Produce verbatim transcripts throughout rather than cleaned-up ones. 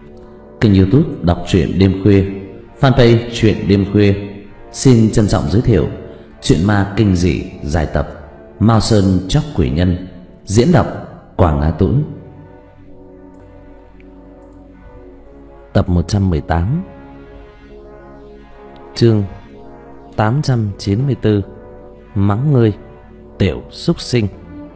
Kênh YouTube đọc truyện đêm khuya, fanpage truyện đêm khuya xin trân trọng giới thiệu truyện ma kinh dị dài tập Mao Sơn Chóc Quỷ Nhân, diễn đọc Quảng Á Tũng. Tập một trăm mười tám, chương tám trăm chín mươi tư. Mắng ngươi tiểu súc sinh.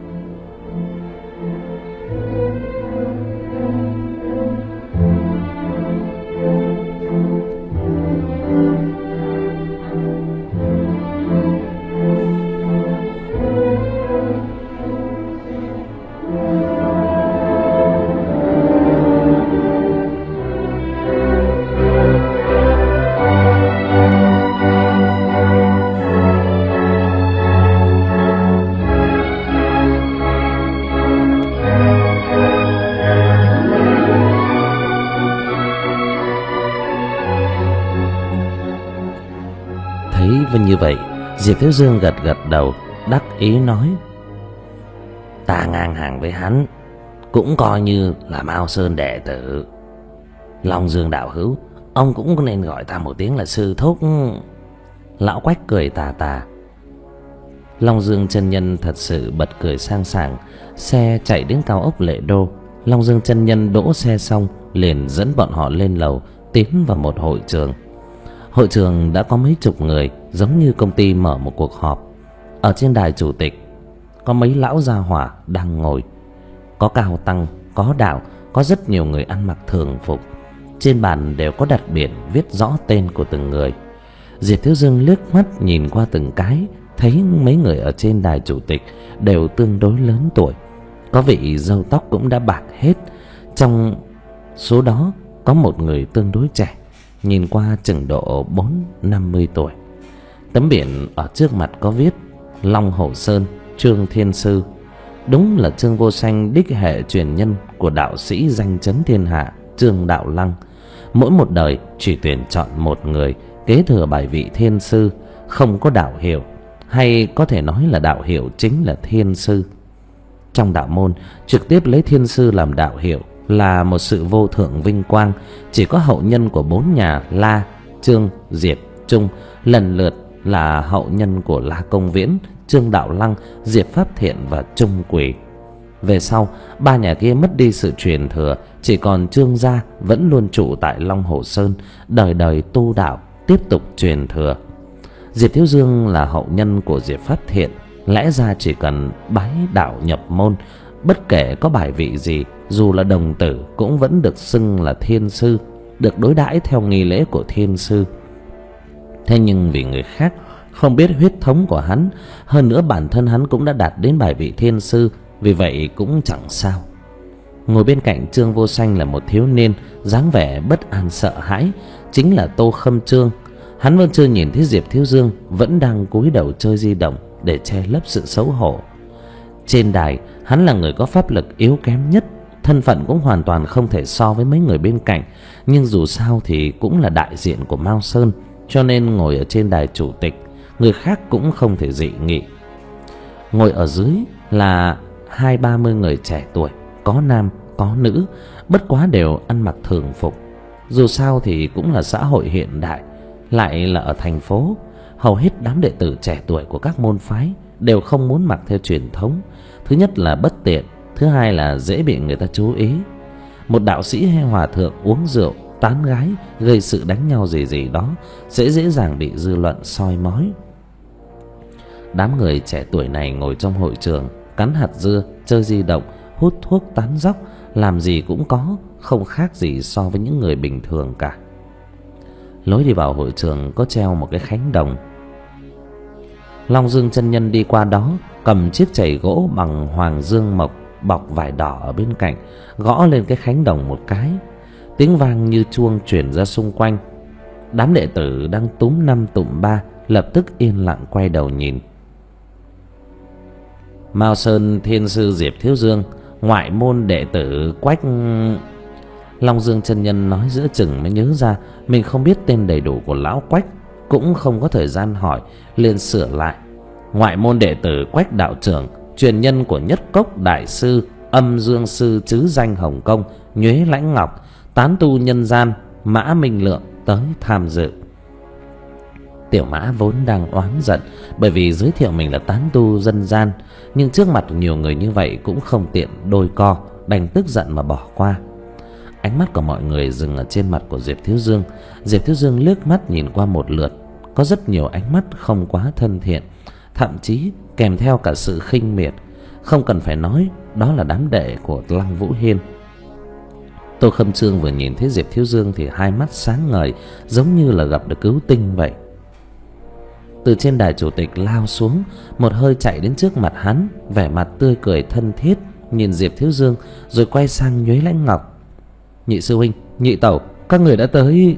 Thấy như vậy, Diệp Thiếu Dương gật gật đầu, đắc ý nói: Ta ngang hàng với hắn, cũng coi như là Mao Sơn đệ tử. Long Dương đạo hữu, ông cũng nên gọi ta một tiếng là sư thúc. Lão Quách cười tà tà. Long Dương chân nhân thật sự bật cười sang sảng. Xe chạy đến cao ốc Lệ Đô. Long Dương chân nhân đỗ xe xong liền dẫn bọn họ lên lầu, tiến vào một hội trường. Hội trường đã có mấy chục người, giống như công ty mở một cuộc họp. Ở trên đài chủ tịch có mấy lão gia hỏa đang ngồi, có cao tăng, có đạo, có rất nhiều người ăn mặc thường phục. Trên bàn đều có đặt biển viết rõ tên của từng người. Diệp Thiếu Dương liếc mắt nhìn qua từng cái, thấy mấy người ở trên đài chủ tịch đều tương đối lớn tuổi, có vị râu tóc cũng đã bạc hết. Trong số đó có một người tương đối trẻ, nhìn qua chừng độ bốn năm mươi tuổi. Tấm biển ở trước mặt có viết Long Hổ Sơn Trương Thiên Sư. Đúng là Trương Vô Sanh đích hệ truyền nhân của đạo sĩ danh chấn thiên hạ Trương Đạo Lăng. Mỗi một đời chỉ tuyển chọn một người kế thừa bài vị thiên sư, không có đạo hiệu, hay có thể nói là đạo hiệu chính là thiên sư. Trong đạo môn, trực tiếp lấy thiên sư làm đạo hiệu là một sự vô thượng vinh quang. Chỉ có hậu nhân của bốn nhà La, Trương, Diệp, Trung lần lượt là hậu nhân của La Công Viễn, Trương Đạo Lăng, Diệp Pháp Thiện và Trung Quỷ. Về sau, ba nhà kia mất đi sự truyền thừa, chỉ còn Trương gia vẫn luôn trụ tại Long Hồ Sơn, đời đời tu đạo, tiếp tục truyền thừa. Diệp Thiếu Dương là hậu nhân của Diệp Pháp Thiện, lẽ ra chỉ cần bái đạo nhập môn, bất kể có bài vị gì, dù là đồng tử cũng vẫn được xưng là thiên sư, được đối đãi theo nghi lễ của thiên sư. Thế nhưng vì người khác không biết huyết thống của hắn, hơn nữa bản thân hắn cũng đã đạt đến bài vị thiên sư, vì vậy cũng chẳng sao. Ngồi bên cạnh Trương Vô Sanh là một thiếu niên dáng vẻ bất an sợ hãi, chính là Tô Khâm Trương. Hắn vẫn chưa nhìn thấy Diệp Thiếu Dương, vẫn đang cúi đầu chơi di động để che lấp sự xấu hổ. Trên đài, hắn là người có pháp lực yếu kém nhất, thân phận cũng hoàn toàn không thể so với mấy người bên cạnh, nhưng dù sao thì cũng là đại diện của Mao Sơn, cho nên ngồi ở trên đài chủ tịch, người khác cũng không thể dị nghị. Ngồi ở dưới là hai ba mươi người trẻ tuổi, có nam có nữ, bất quá đều ăn mặc thường phục. Dù sao thì cũng là xã hội hiện đại, lại là ở thành phố, hầu hết đám đệ tử trẻ tuổi của các môn phái đều không muốn mặc theo truyền thống. Thứ nhất là bất tiện, thứ hai là dễ bị người ta chú ý. Một đạo sĩ hay hòa thượng uống rượu, tán gái, gây sự đánh nhau gì gì đó sẽ dễ dàng bị dư luận soi mói. Đám người trẻ tuổi này ngồi trong hội trường, cắn hạt dưa, chơi di động, hút thuốc, tán dóc, làm gì cũng có, không khác gì so với những người bình thường cả. Lối đi vào hội trường có treo một cái khánh đồng. Long Dương chân nhân đi qua đó, cầm chiếc chày gỗ bằng hoàng dương mộc bọc vải đỏ ở bên cạnh, gõ lên cái khánh đồng một cái. Tiếng vang như chuông truyền ra xung quanh. Đám đệ tử đang túm năm tụm ba lập tức yên lặng quay đầu nhìn. Mao Sơn Thiên Sư Diệp Thiếu Dương, ngoại môn đệ tử Quách. Long Dương chân nhân nói giữa chừng mới nhớ ra mình không biết tên đầy đủ của lão Quách, cũng không có thời gian hỏi, liền sửa lại: ngoại môn đệ tử Quách đạo trưởng, truyền nhân của Nhất Cốc đại sư Âm Dương Sư chứ danh Hồng Công, Nhuế Lãnh Ngọc, tán tu nhân gian Mã Minh Lượng tới tham dự. Tiểu Mã vốn đang oán giận bởi vì giới thiệu mình là tán tu dân gian, nhưng trước mặt nhiều người như vậy cũng không tiện đôi co, đành tức giận mà bỏ qua. Ánh mắt của mọi người dừng ở trên mặt của Diệp Thiếu Dương. Diệp Thiếu Dương liếc mắt nhìn qua một lượt, có rất nhiều ánh mắt không quá thân thiện, thậm chí kèm theo cả sự khinh miệt. Không cần phải nói, đó là đám đệ của Lăng Vũ Hiên. Tô Khâm Trương vừa nhìn thấy Diệp Thiếu Dương thì hai mắt sáng ngời, giống như là gặp được cứu tinh vậy. Từ trên đài chủ tịch lao xuống, một hơi chạy đến trước mặt hắn, vẻ mặt tươi cười thân thiết nhìn Diệp Thiếu Dương, rồi quay sang Nhuế Lãnh Ngọc. Nhị sư huynh, nhị tẩu, các người đã tới.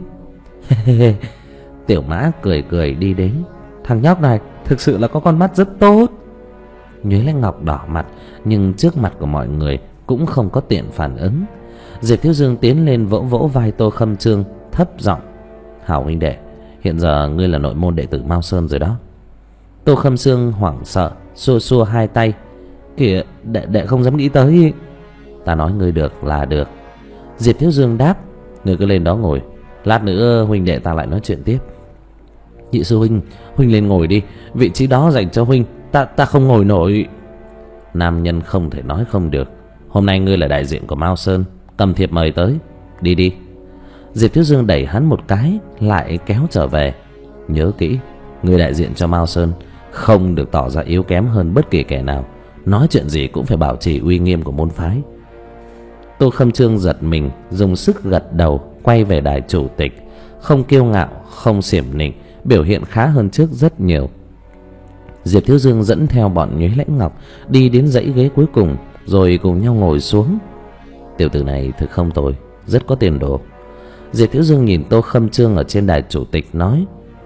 Tiểu Mã cười cười đi đến. Thằng nhóc này thực sự là có con mắt rất tốt. Nhuế Lãnh Ngọc đỏ mặt, nhưng trước mặt của mọi người cũng không có tiện phản ứng. Diệp Thiếu Dương tiến lên vỗ vỗ vai Tô Khâm Trương, thấp giọng: Hảo huynh đệ, hiện giờ ngươi là nội môn đệ tử Mao Sơn rồi đó. Tô Khâm Trương hoảng sợ, xua xua hai tay: Kìa, đệ đệ không dám nghĩ tới. Ta nói ngươi được là được. Diệp Thiếu Dương đáp: Ngươi cứ lên đó ngồi, lát nữa huynh đệ ta lại nói chuyện tiếp. Nhị sư huynh, huynh lên ngồi đi, vị trí đó dành cho huynh, ta ta không ngồi nổi. Nam nhân không thể nói không được. Hôm nay ngươi là đại diện của Mao Sơn, cầm thiệp mời tới, đi đi. Diệp Thiếu Dương đẩy hắn một cái, lại kéo trở về. Nhớ kỹ, ngươi đại diện cho Mao Sơn, không được tỏ ra yếu kém hơn bất kỳ kẻ nào. Nói chuyện gì cũng phải bảo trì uy nghiêm của môn phái. Tô Khâm Trương giật mình, dùng sức gật đầu, quay về đài chủ tịch. Không kiêu ngạo, không xiểm nịnh, biểu hiện khá hơn trước rất nhiều. Diệp Thiếu Dương dẫn theo bọn Nhuế Lãnh Ngọc đi đến dãy ghế cuối cùng, rồi cùng nhau ngồi xuống. Tiểu tử này thực không tồi, rất có tiền đồ. Diệp Thiếu Dương nhìn Tô Khâm Trương ở trên đài chủ tịch nói: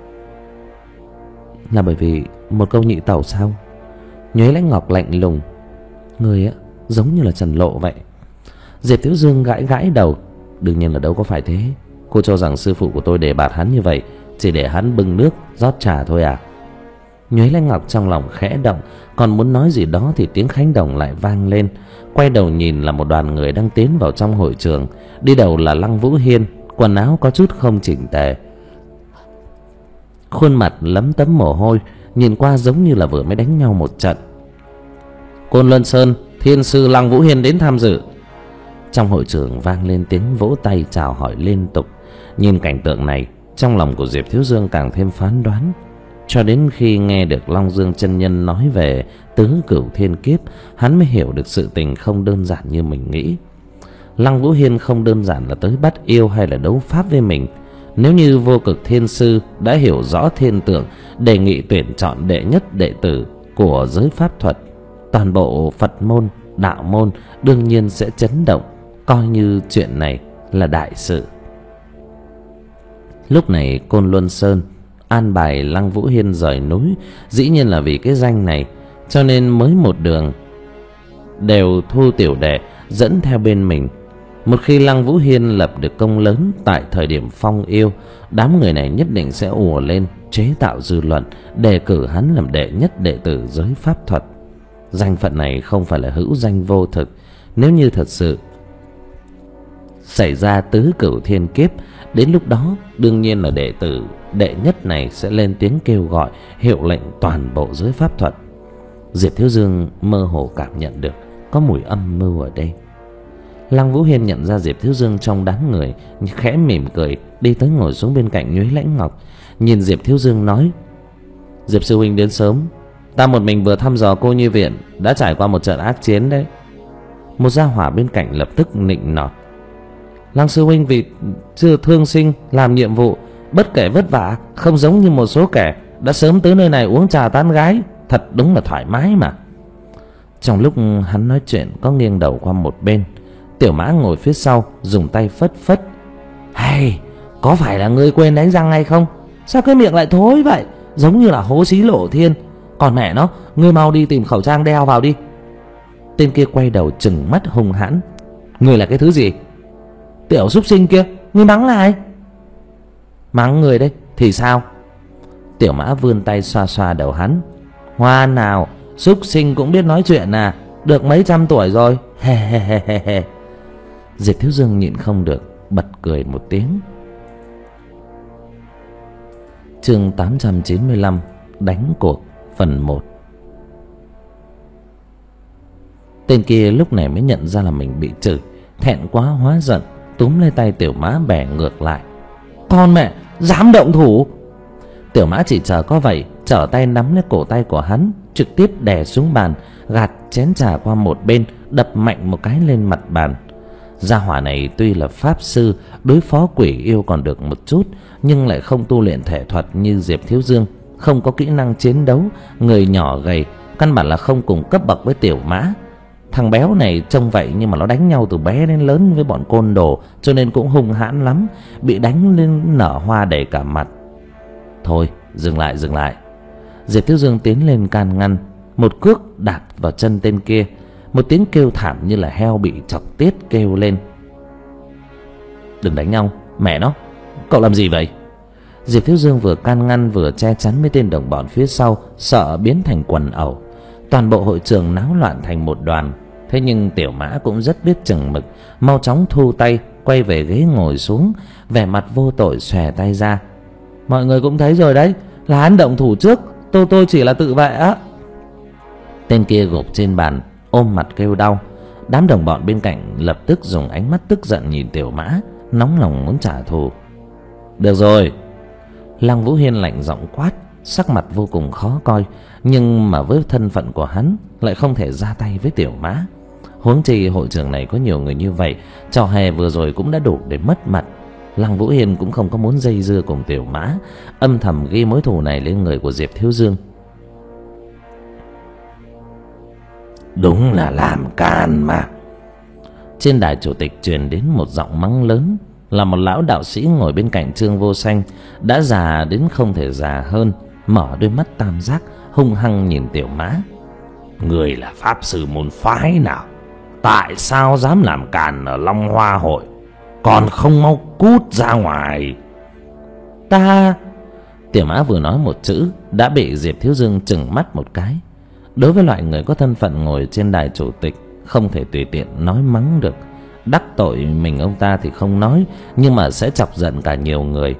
Là bởi vì một câu nhị tẩu sao? Nhuế Lãnh Ngọc lạnh lùng: Người á, giống như là Trần Lộ vậy. Diệp Thiếu Dương gãi gãi đầu: Đương nhiên là đâu có phải thế. Cô cho rằng sư phụ của tôi đề bạt hắn như vậy chỉ để hắn bưng nước rót trà thôi à? Nhuế Lãnh Ngọc trong lòng khẽ động, còn muốn nói gì đó thì tiếng khánh đồng lại vang lên. Quay đầu nhìn là một đoàn người đang tiến vào trong hội trường. Đi đầu là Lăng Vũ Hiên, quần áo có chút không chỉnh tề, khuôn mặt lấm tấm mồ hôi, nhìn qua giống như là vừa mới đánh nhau một trận. Côn Luân Sơn Thiên sư Lăng Vũ Hiên đến tham dự. Trong hội trường vang lên tiếng vỗ tay chào hỏi liên tục. Nhìn cảnh tượng này, trong lòng của Diệp Thiếu Dương càng thêm phán đoán. Cho đến khi nghe được Long Dương chân nhân nói về tứ cửu thiên kiếp, hắn mới hiểu được sự tình không đơn giản như mình nghĩ. Lăng Vũ Hiên không đơn giản là tới bắt yêu hay là đấu pháp với mình. Nếu như Vô Cực Thiên Sư đã hiểu rõ thiên tượng, đề nghị tuyển chọn đệ nhất đệ tử của giới pháp thuật, toàn bộ Phật môn, đạo môn đương nhiên sẽ chấn động, coi như chuyện này là đại sự. Lúc này Côn Luân Sơn an bài Lăng Vũ Hiên rời núi, dĩ nhiên là vì cái danh này, cho nên mới một đường đều thu tiểu đệ dẫn theo bên mình. Một khi Lăng Vũ Hiên lập được công lớn tại thời điểm phong yêu, đám người này nhất định sẽ ùa lên chế tạo dư luận, đề cử hắn làm đệ nhất đệ tử giới pháp thuật. Danh phận này không phải là hữu danh vô thực. Nếu như thật sự xảy ra tứ cửu thiên kiếp, đến lúc đó đương nhiên là đệ tử đệ nhất này sẽ lên tiếng kêu gọi, hiệu lệnh toàn bộ giới pháp thuật. Diệp Thiếu Dương mơ hồ cảm nhận được có mùi âm mưu ở đây. Lăng Vũ Hiên nhận ra Diệp Thiếu Dương trong đám người, khẽ mỉm cười đi tới ngồi xuống bên cạnh Nhuế Lãnh Ngọc, nhìn Diệp Thiếu Dương nói: Diệp sư huynh đến sớm, ta một mình vừa thăm dò cô nhi viện, đã trải qua một trận ác chiến đấy. Một gia hỏa bên cạnh lập tức nịnh nọt: Lăng sư huynh vì chưa thương sinh làm nhiệm vụ, bất kể vất vả, không giống như một số kẻ đã sớm tới nơi này uống trà tán gái, thật đúng là thoải mái mà. Trong lúc hắn nói chuyện, có nghiêng đầu qua một bên. Tiểu Mã ngồi phía sau dùng tay phất phất: Hay, có phải là ngươi quên đánh răng hay không? Sao cái miệng lại thối vậy, giống như là hố xí lộ thiên. Còn mẹ nó, ngươi mau đi tìm khẩu trang đeo vào đi. Tên kia quay đầu trừng mắt hung hãn: Ngươi là cái thứ gì? Tiểu súc sinh kia, ngươi mắng là ai? Mắng người đấy thì sao? Tiểu Mã vươn tay xoa xoa đầu hắn: Hoa nào, súc sinh cũng biết nói chuyện à? được mấy trăm tuổi rồi. He he he he he. Diệp Thiếu Dương nhịn không được bật cười một tiếng. Chương tám trăm chín mươi lăm, đánh cuộc phần một. Tên kia lúc này mới nhận ra là mình bị chửi, thẹn quá hóa giận, túm lấy tay Tiểu Mã bẻ ngược lại. Con mẹ, dám động thủ! Tiểu Mã chỉ chờ có vậy, trở tay nắm lấy cổ tay của hắn, trực tiếp đè xuống bàn, gạt chén trà qua một bên, đập mạnh một cái lên mặt bàn. Gia hỏa này tuy là pháp sư, đối phó quỷ yêu còn được một chút, nhưng lại không tu luyện thể thuật như Diệp Thiếu Dương, không có kỹ năng chiến đấu, người nhỏ gầy, căn bản là không cùng cấp bậc với Tiểu Mã. Thằng béo này trông vậy nhưng mà nó đánh nhau từ bé đến lớn với bọn côn đồ, cho nên cũng hung hãn lắm, bị đánh lên nở hoa đầy cả mặt. Thôi, dừng lại, dừng lại. Diệp Thiếu Dương tiến lên can ngăn, một cước đạp vào chân tên kia. Một tiếng kêu thảm như là heo bị chọc tiết kêu lên. Đừng đánh nhau, mẹ nó, cậu làm gì vậy? Diệp Thiếu Dương vừa can ngăn vừa che chắn mấy tên đồng bọn phía sau, sợ biến thành quần ẩu. Toàn bộ hội trường náo loạn thành một đoàn. Thế nhưng Tiểu Mã cũng rất biết chừng mực, mau chóng thu tay, quay về ghế ngồi xuống, vẻ mặt vô tội xòe tay ra. Mọi người cũng thấy rồi đấy, là hắn động thủ trước, tôi tôi chỉ là tự vệ á. Tên kia gục trên bàn, ôm mặt kêu đau. Đám đồng bọn bên cạnh lập tức dùng ánh mắt tức giận nhìn Tiểu Mã, nóng lòng muốn trả thù. Được rồi. Lăng Vũ Hiên lạnh giọng quát, sắc mặt vô cùng khó coi, nhưng mà với thân phận của hắn lại không thể ra tay với Tiểu Mã. Huống chi hội trường này có nhiều người như vậy, trò hề vừa rồi cũng đã đủ để mất mặt. Lăng Vũ Hiên cũng không có muốn dây dưa cùng Tiểu Mã, âm thầm ghi mối thù này lên người của Diệp Thiếu Dương. Đúng là làm can mà. Trên đài chủ tịch truyền đến một giọng mắng lớn, là một lão đạo sĩ ngồi bên cạnh Trương Vô Sanh, đã già đến không thể già hơn, mở đôi mắt tam giác hung hăng nhìn Tiểu Mã. Người là pháp sư môn phái nào? Tại sao dám làm càn ở Long Hoa hội? Còn không mau cút ra ngoài. Ta... Tiểu Mã vừa nói một chữ đã bị Diệp Thiếu Dương trừng mắt một cái. Đối với loại người có thân phận ngồi trên đài chủ tịch, không thể tùy tiện nói mắng được. Đắc tội mình ông ta thì không nói, nhưng mà sẽ chọc giận cả nhiều người.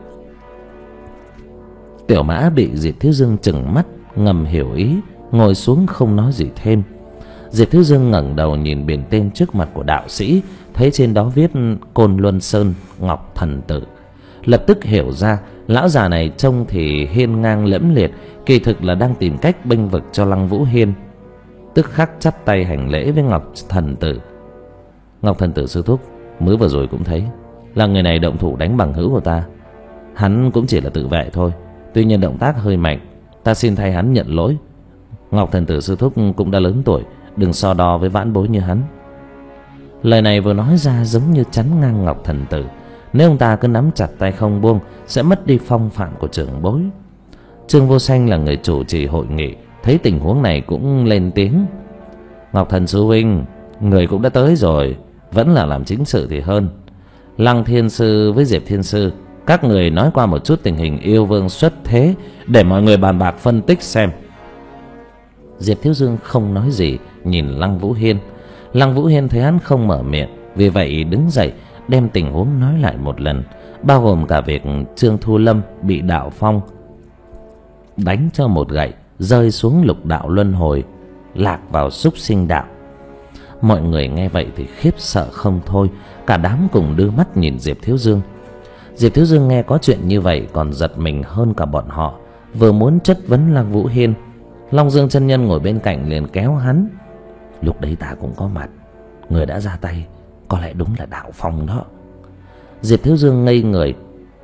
Tiểu Mã bị Diệp Thiếu Dương trừng mắt, ngầm hiểu ý, ngồi xuống không nói gì thêm. Diệp Thiếu Dương ngẩng đầu nhìn biển tên trước mặt của đạo sĩ, thấy trên đó viết Côn Luân Sơn Ngọc Thần Tử, lập tức hiểu ra lão già này trông thì hiên ngang lẫm liệt, kỳ thực là đang tìm cách bênh vực cho Lăng Vũ Hiên. Tức khắc chắp tay hành lễ với Ngọc Thần Tử. Ngọc Thần Tử sư thúc, mới vừa rồi cũng thấy là người này động thủ đánh bằng hữu của ta. Hắn cũng chỉ là tự vệ thôi, tuy nhiên động tác hơi mạnh, ta xin thay hắn nhận lỗi. Ngọc Thần Tử sư thúc cũng đã lớn tuổi, đừng so đo với vãn bối như hắn. Lời này vừa nói ra giống như chắn ngang Ngọc Thần Tử. Nếu ông ta cứ nắm chặt tay không buông, sẽ mất đi phong phạm của trưởng bối. Trương Vô Sanh là người chủ trì hội nghị, thấy tình huống này cũng lên tiếng. Ngọc Thần sư huynh, người cũng đã tới rồi, vẫn là làm chính sự thì hơn. Lăng Thiên sư với Diệp Thiên sư, các người nói qua một chút tình hình yêu vương xuất thế, để mọi người bàn bạc phân tích xem. Diệp Thiếu Dương không nói gì, nhìn Lăng Vũ Hiên. Lăng Vũ Hiên thấy hắn không mở miệng, vì vậy đứng dậy đem tình huống nói lại một lần, bao gồm cả việc Trương Thu Lâm bị Đạo Phong đánh cho một gậy, rơi xuống lục đạo luân hồi, lạc vào súc sinh đạo. Mọi người nghe vậy thì khiếp sợ không thôi, cả đám cùng đưa mắt nhìn Diệp Thiếu Dương. Diệp Thiếu Dương nghe có chuyện như vậy còn giật mình hơn cả bọn họ, vừa muốn chất vấn Lăng Vũ Hiên, Long Dương chân nhân ngồi bên cạnh liền kéo hắn. Lúc đấy ta cũng có mặt, người đã ra tay có lẽ đúng là Đạo Phong đó. Diệp Thiếu Dương ngây người.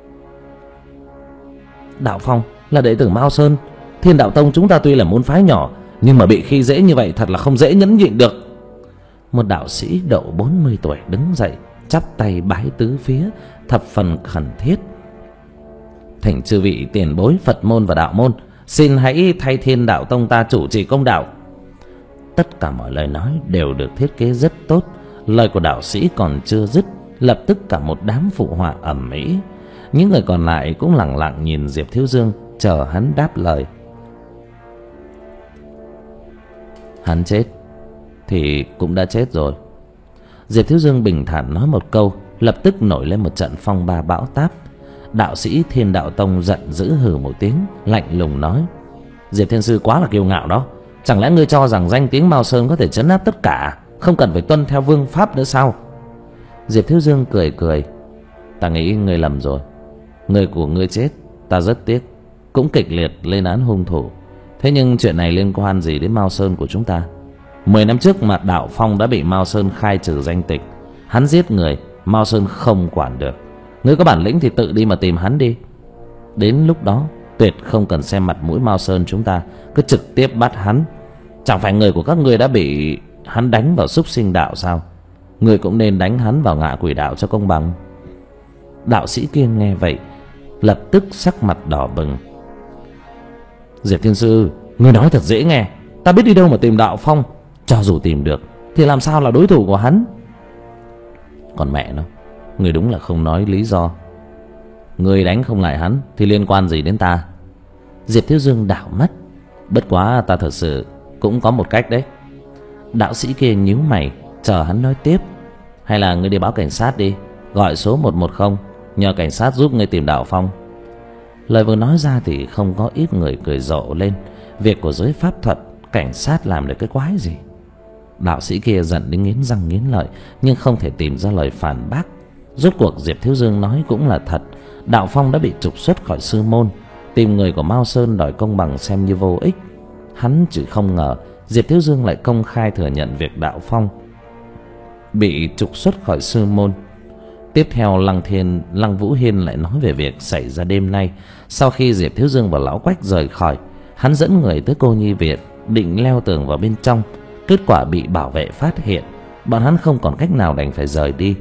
Đạo Phong là đệ tử Mao Sơn, Thiên Đạo Tông chúng ta tuy là môn phái nhỏ, nhưng mà bị khi dễ như vậy thật là không dễ nhẫn nhịn được. Một đạo sĩ độ bốn mươi tuổi đứng dậy, chắp tay bái tứ phía, thập phần khẩn thiết. Thỉnh chư vị tiền bối Phật môn và đạo môn, xin hãy thay Thiên Đạo Tông ta chủ trì công đạo. Tất cả mọi lời nói đều được thiết kế rất tốt. Lời của đạo sĩ còn chưa dứt, lập tức cả một đám phụ họa ầm ĩ. Những người còn lại cũng lặng lặng nhìn Diệp Thiếu Dương, chờ hắn đáp lời. Hắn chết thì cũng đã chết rồi. Diệp Thiếu Dương bình thản nói một câu, lập tức nổi lên một trận phong ba bão táp. Đạo sĩ Thiên Đạo Tông giận dữ hừ một tiếng, lạnh lùng nói: Diệp Thiên Sư quá là kiêu ngạo đó. Chẳng lẽ ngươi cho rằng danh tiếng Mao Sơn có thể trấn áp tất cả, không cần phải tuân theo vương pháp nữa sao? Diệp Thiếu Dương cười cười: Ta nghĩ ngươi lầm rồi. Người của ngươi chết, ta rất tiếc, cũng kịch liệt lên án hung thủ. Thế nhưng chuyện này liên quan gì đến Mao Sơn của chúng ta? Mười năm trước mà Đạo Phong đã bị Mao Sơn khai trừ danh tịch. Hắn giết người, Mao Sơn không quản được. Ngươi có bản lĩnh thì tự đi mà tìm hắn đi. Đến lúc đó tuyệt không cần xem mặt mũi Mao Sơn chúng ta, cứ trực tiếp bắt hắn. Chẳng phải người của các ngươi đã bị hắn đánh vào súc sinh đạo sao? Ngươi cũng nên đánh hắn vào ngạ quỷ đạo cho công bằng. Đạo sĩ kia nghe vậy lập tức sắc mặt đỏ bừng. Diệp Thiên Sư, ngươi nói thật dễ nghe. Ta biết đi đâu mà tìm Đạo Phong. Cho dù tìm được thì làm sao là đối thủ của hắn? Còn mẹ nó, ngươi đúng là không nói lý do. Ngươi đánh không lại hắn thì liên quan gì đến ta? Diệp Thiếu Dương đảo mắt. Bất quá ta thật sự cũng có một cách đấy. Đạo sĩ kia nhíu mày, chờ hắn nói tiếp. Hay là ngươi đi báo cảnh sát đi, gọi số một một không, nhờ cảnh sát giúp ngươi tìm Đạo Phong. Lời vừa nói ra thì không có ít người cười rộ lên. Việc của giới pháp thuật, cảnh sát làm được cái quái gì? Đạo sĩ kia giận đến nghiến răng nghiến lợi, nhưng không thể tìm ra lời phản bác. Rốt cuộc Diệp Thiếu Dương nói cũng là thật. Đạo Phong đã bị trục xuất khỏi sư môn. Tìm người của Mao Sơn đòi công bằng xem như vô ích. Hắn chỉ không ngờ Diệp Thiếu Dương lại công khai thừa nhận việc Đạo Phong bị trục xuất khỏi sư môn. Tiếp theo Lăng Thiên, Lăng Vũ Hiên lại nói về việc xảy ra đêm nay. Sau khi Diệp Thiếu Dương và Lão Quách rời khỏi, hắn dẫn người tới cô nhi viện, định leo tường vào bên trong. Kết quả bị bảo vệ phát hiện. Bọn hắn không còn cách nào đành phải rời đi.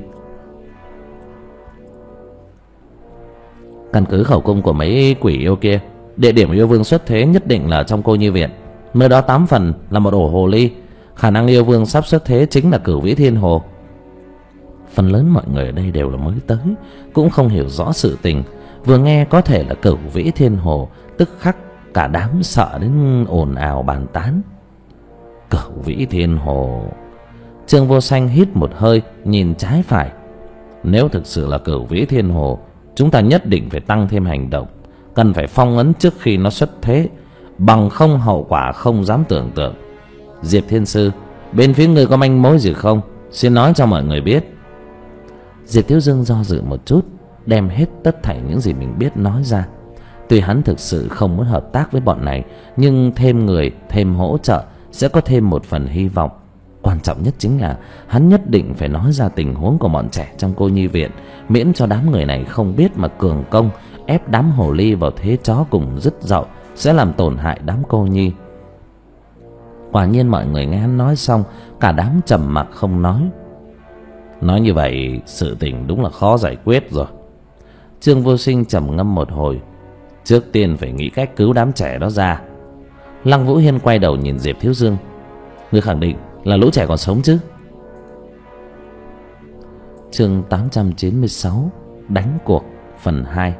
Căn cứ khẩu cung của mấy quỷ yêu kia, địa điểm yêu vương xuất thế nhất định là trong cô nhi viện. Nơi đó tám phần là một ổ hồ ly. Khả năng yêu vương sắp xuất thế chính là Cửu Vĩ Thiên Hồ. Phần lớn mọi người ở đây đều là mới tới, cũng không hiểu rõ sự tình. Vừa nghe có thể là Cửu Vĩ Thiên Hồ, tức khắc cả đám sợ đến ồn ào bàn tán. Cửu Vĩ Thiên Hồ. Trương Vô Sanh hít một hơi, nhìn trái phải. Nếu thực sự là Cửu Vĩ Thiên Hồ, chúng ta nhất định phải tăng thêm hành động, cần phải phong ấn trước khi nó xuất thế, bằng không hậu quả không dám tưởng tượng. Diệp Thiên Sư, bên phía người có manh mối gì không? Xin nói cho mọi người biết. Diệp Thiếu Dương do dự một chút, đem hết tất thảy những gì mình biết nói ra. Tuy hắn thực sự không muốn hợp tác với bọn này, nhưng thêm người, thêm hỗ trợ sẽ có thêm một phần hy vọng. Quan trọng nhất chính là hắn nhất định phải nói ra tình huống của bọn trẻ trong cô nhi viện, miễn cho đám người này không biết mà cường công, ép đám hồ ly vào thế chó cùng dứt dậu, sẽ làm tổn hại đám cô nhi. Quả nhiên mọi người nghe hắn nói xong, cả đám trầm mặc không nói. Nói như vậy sự tình đúng là khó giải quyết rồi. Trương Vô Sinh trầm ngâm một hồi. Trước tiên phải nghĩ cách cứu đám trẻ đó ra. Lăng Vũ Hiên quay đầu nhìn Diệp Thiếu Dương. Ngươi khẳng định là lũ trẻ còn sống chứ? Chương tám trăm chín mươi sáu, đánh cuộc phần hai.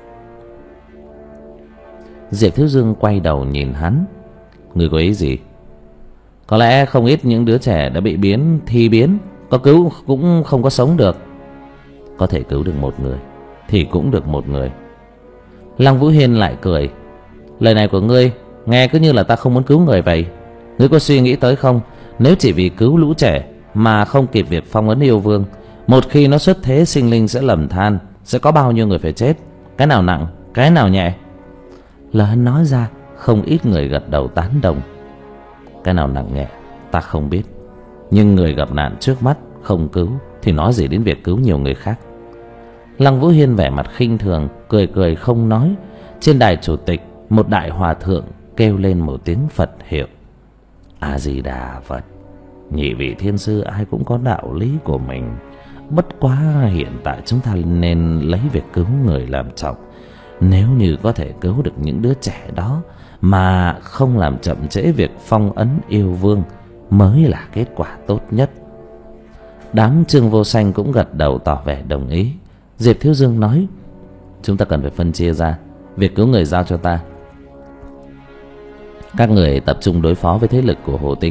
Diệp Thiếu Dương quay đầu nhìn hắn. Ngươi có ý gì? Có lẽ không ít những đứa trẻ đã bị biến, thi biến, có cứu cũng không có sống được. Có thể cứu được một người thì cũng được một người. Lăng Vũ Hiên lại cười. Lời này của ngươi nghe cứ như là ta không muốn cứu người vậy. Ngươi có suy nghĩ tới không, nếu chỉ vì cứu lũ trẻ mà không kịp việc phong ấn yêu vương, một khi nó xuất thế sinh linh sẽ lầm than, sẽ có bao nhiêu người phải chết? Cái nào nặng, cái nào nhẹ? Lời hắn nói ra, không ít người gật đầu tán đồng. Cái nào nặng nhẹ ta không biết, nhưng người gặp nạn trước mắt không cứu thì nói gì đến việc cứu nhiều người khác. Lăng Vũ Hiên vẻ mặt khinh thường, cười cười không nói. Trên đài chủ tịch, một đại hòa thượng kêu lên một tiếng Phật hiệu. A Di Đà Phật. Nhị vị thiên sư ai cũng có đạo lý của mình, bất quá hiện tại chúng ta nên lấy việc cứu người làm trọng. Nếu như có thể cứu được những đứa trẻ đó mà không làm chậm trễ việc phong ấn yêu vương mới là kết quả tốt nhất. Đám Trương Vô Sanh cũng gật đầu tỏ vẻ đồng ý. Diệp Thiếu Dương nói, chúng ta cần phải phân chia ra, việc cứu người giao cho ta. Các người tập trung đối phó với thế lực của Hồ Tinh,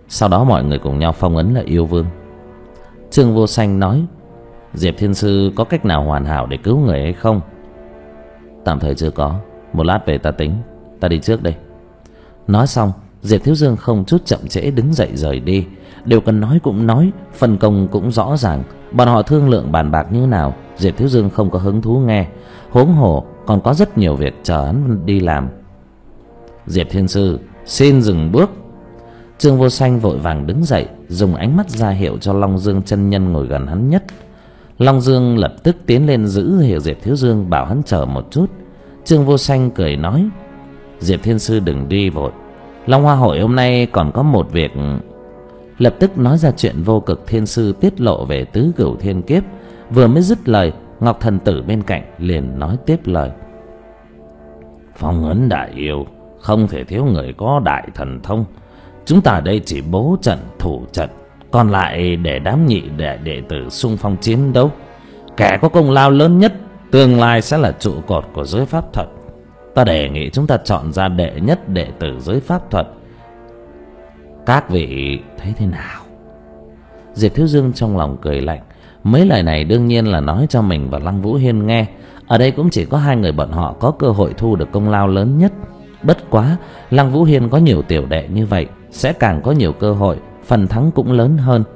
Sau đó mọi người cùng nhau phong ấn là yêu vương. Trương Vô Sanh nói: Diệp Thiên Sư có cách nào hoàn hảo để cứu người hay không? Tạm thời chưa có, một lát về ta tính. Ta đi trước đây. Nói xong, Diệp Thiếu Dương không chút chậm trễ đứng dậy rời đi. Điều cần nói cũng nói, phân công cũng rõ ràng. Bọn họ thương lượng bàn bạc như nào, Diệp Thiếu Dương không có hứng thú nghe. Huống hồ còn có rất nhiều việc chờ hắn đi làm. Diệp Thiên Sư xin dừng bước. Trương Vô Sanh vội vàng đứng dậy, dùng ánh mắt ra hiệu cho Long Dương chân nhân ngồi gần hắn nhất. Long Dương lập tức tiến lên giữ hiệu Diệp Thiếu Dương, bảo hắn chờ một chút. Trương Vô Sanh cười nói: Diệp Thiên Sư đừng đi vội, Long Hoa Hội hôm nay còn có một việc. Lập tức nói ra chuyện Vô Cực Thiên Sư tiết lộ về tứ cửu thiên kiếp. Vừa mới dứt lời, Ngọc Thần Tử bên cạnh liền nói tiếp lời: Phong ấn đại yêu không thể thiếu người có đại thần thông. Chúng ta đây chỉ bố trận thủ trận, còn lại để đám nhị đệ đệ tử xung phong chiến đấu. Kẻ có công lao lớn nhất tương lai sẽ là trụ cột của giới pháp thuật. Ta đề nghị chúng ta chọn ra đệ nhất đệ tử giới pháp thuật. Các vị thấy thế nào? Diệp Thiếu Dương trong lòng cười lạnh. Mấy lời này đương nhiên là nói cho mình và Lăng Vũ Hiên nghe. Ở đây cũng chỉ có hai người bọn họ có cơ hội thu được công lao lớn nhất. Bất quá Lăng Vũ Hiên có nhiều tiểu đệ như vậy, sẽ càng có nhiều cơ hội, phần thắng cũng lớn hơn.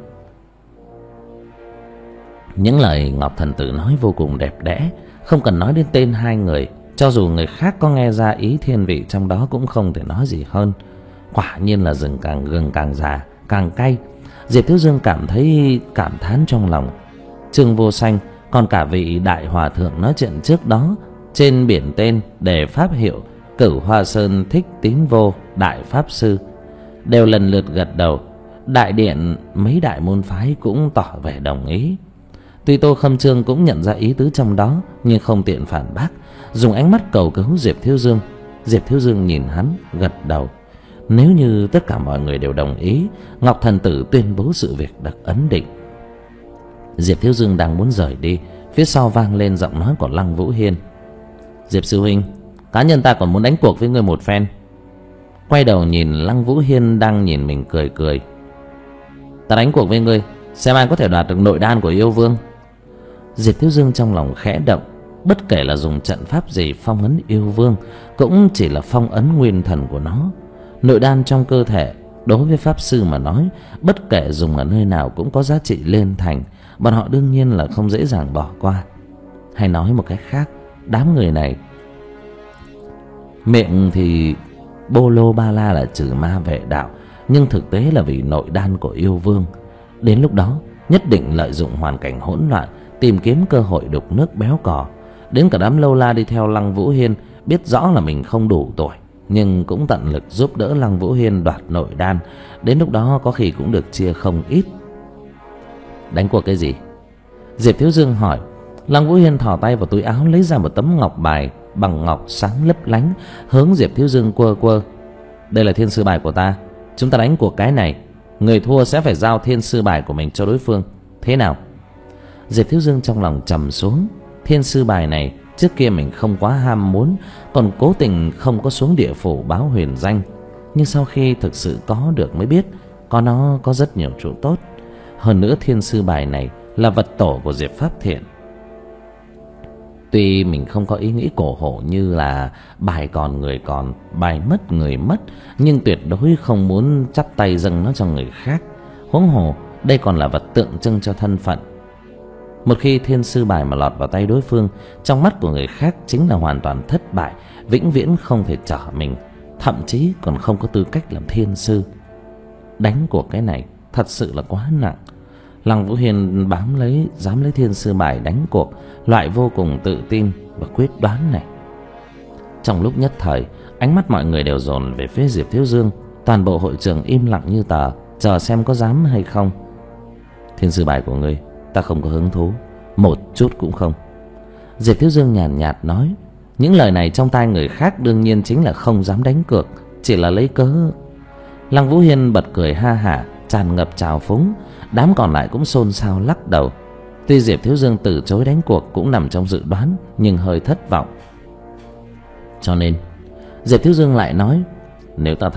Những lời Ngọc Thần Tử nói vô cùng đẹp đẽ, không cần nói đến tên hai người. Cho dù người khác có nghe ra ý thiên vị trong đó cũng không thể nói gì hơn. Quả nhiên là rừng càng gừng càng già càng cay. Diệp Thiếu Dương cảm thấy cảm thán trong lòng. Trương Vô Sanh còn cả vị đại hòa thượng nói chuyện trước đó trên biển tên đề pháp hiệu Cửu Hoa Sơn Thích Tín Vô Đại Pháp Sư đều lần lượt gật đầu. Đại điện mấy đại môn phái cũng tỏ vẻ đồng ý. Tuy Tô Khâm Trương cũng nhận ra ý tứ trong đó, nhưng không tiện phản bác, dùng ánh mắt cầu cứu Diệp Thiếu Dương. Diệp Thiếu Dương nhìn hắn gật đầu. Nếu như tất cả mọi người đều đồng ý, Ngọc Thần Tử tuyên bố sự việc được ấn định. Diệp Thiếu Dương đang muốn rời đi, phía sau vang lên giọng nói của Lăng Vũ Hiên: Diệp sư huynh, cá nhân ta còn muốn đánh cuộc với ngươi một phen. Quay đầu nhìn Lăng Vũ Hiên đang nhìn mình cười cười: Ta đánh cuộc với ngươi, xem ai có thể đoạt được nội đan của yêu vương. Diệp Thiếu Dương trong lòng khẽ động. Bất kể là dùng trận pháp gì phong ấn yêu vương, cũng chỉ là phong ấn nguyên thần của nó. Nội đan trong cơ thể đối với pháp sư mà nói, bất kể dùng ở nơi nào cũng có giá trị lên thành. Bọn họ đương nhiên là không dễ dàng bỏ qua. Hay nói một cách khác, đám người này miệng thì bô lô ba la là trừ ma vệ đạo, nhưng thực tế là vì nội đan của yêu vương. Đến lúc đó nhất định lợi dụng hoàn cảnh hỗn loạn, tìm kiếm cơ hội đục nước béo cò. Đến cả đám lâu la đi theo Lăng Vũ Hiên biết rõ là mình không đủ tuổi, nhưng cũng tận lực giúp đỡ Lăng Vũ Hiên đoạt nội đan. Đến lúc đó có khi cũng được chia không ít. Đánh cuộc cái gì? Diệp Thiếu Dương hỏi. Lăng Vũ Hiên thò tay vào túi áo lấy ra một tấm ngọc bài bằng ngọc sáng lấp lánh, hướng Diệp Thiếu Dương quơ quơ: Đây là thiên sư bài của ta, chúng ta đánh cuộc cái này, người thua sẽ phải giao thiên sư bài của mình cho đối phương. Thế nào? Diệp Thiếu Dương trong lòng trầm xuống. Thiên sư bài này trước kia mình không quá ham muốn, còn cố tình không có xuống địa phủ báo huyền danh. Nhưng sau khi thực sự có được mới biết có nó có rất nhiều chỗ tốt. Hơn nữa thiên sư bài này là vật tổ của Diệp Pháp Thiện. Tuy mình không có ý nghĩ cổ hủ như là bài còn người còn, bài mất người mất, nhưng tuyệt đối không muốn chắp tay dâng nó cho người khác. Huống hồ đây còn là vật tượng trưng cho thân phận. Một khi thiên sư bài mà lọt vào tay đối phương, trong mắt của người khác chính là hoàn toàn thất bại, vĩnh viễn không thể trở mình, thậm chí còn không có tư cách làm thiên sư. Đánh cuộc cái này thật sự là quá nặng. Lăng Vũ Hiên bám lấy, dám lấy thiên sư bài đánh cuộc, loại vô cùng tự tin và quyết đoán này. Trong lúc nhất thời, ánh mắt mọi người đều dồn về phía Diệp Thiếu Dương. Toàn bộ hội trường im lặng như tờ, chờ xem có dám hay không. Thiên sư bài của ngươi ta không có hứng thú, một chút cũng không. Diệp Thiếu Dương nhàn nhạt nói. Những lời này trong tai người khác đương nhiên chính là không dám đánh cược, chỉ là lấy cớ. Lăng Vũ Hiên bật cười ha hả, tràn ngập trào phúng. Đám còn lại cũng xôn xao lắc đầu. Tuy Diệp Thiếu Dương từ chối đánh cuộc cũng nằm trong dự đoán, nhưng hơi thất vọng. Cho nên Diệp Thiếu Dương lại nói: Nếu ta thắng,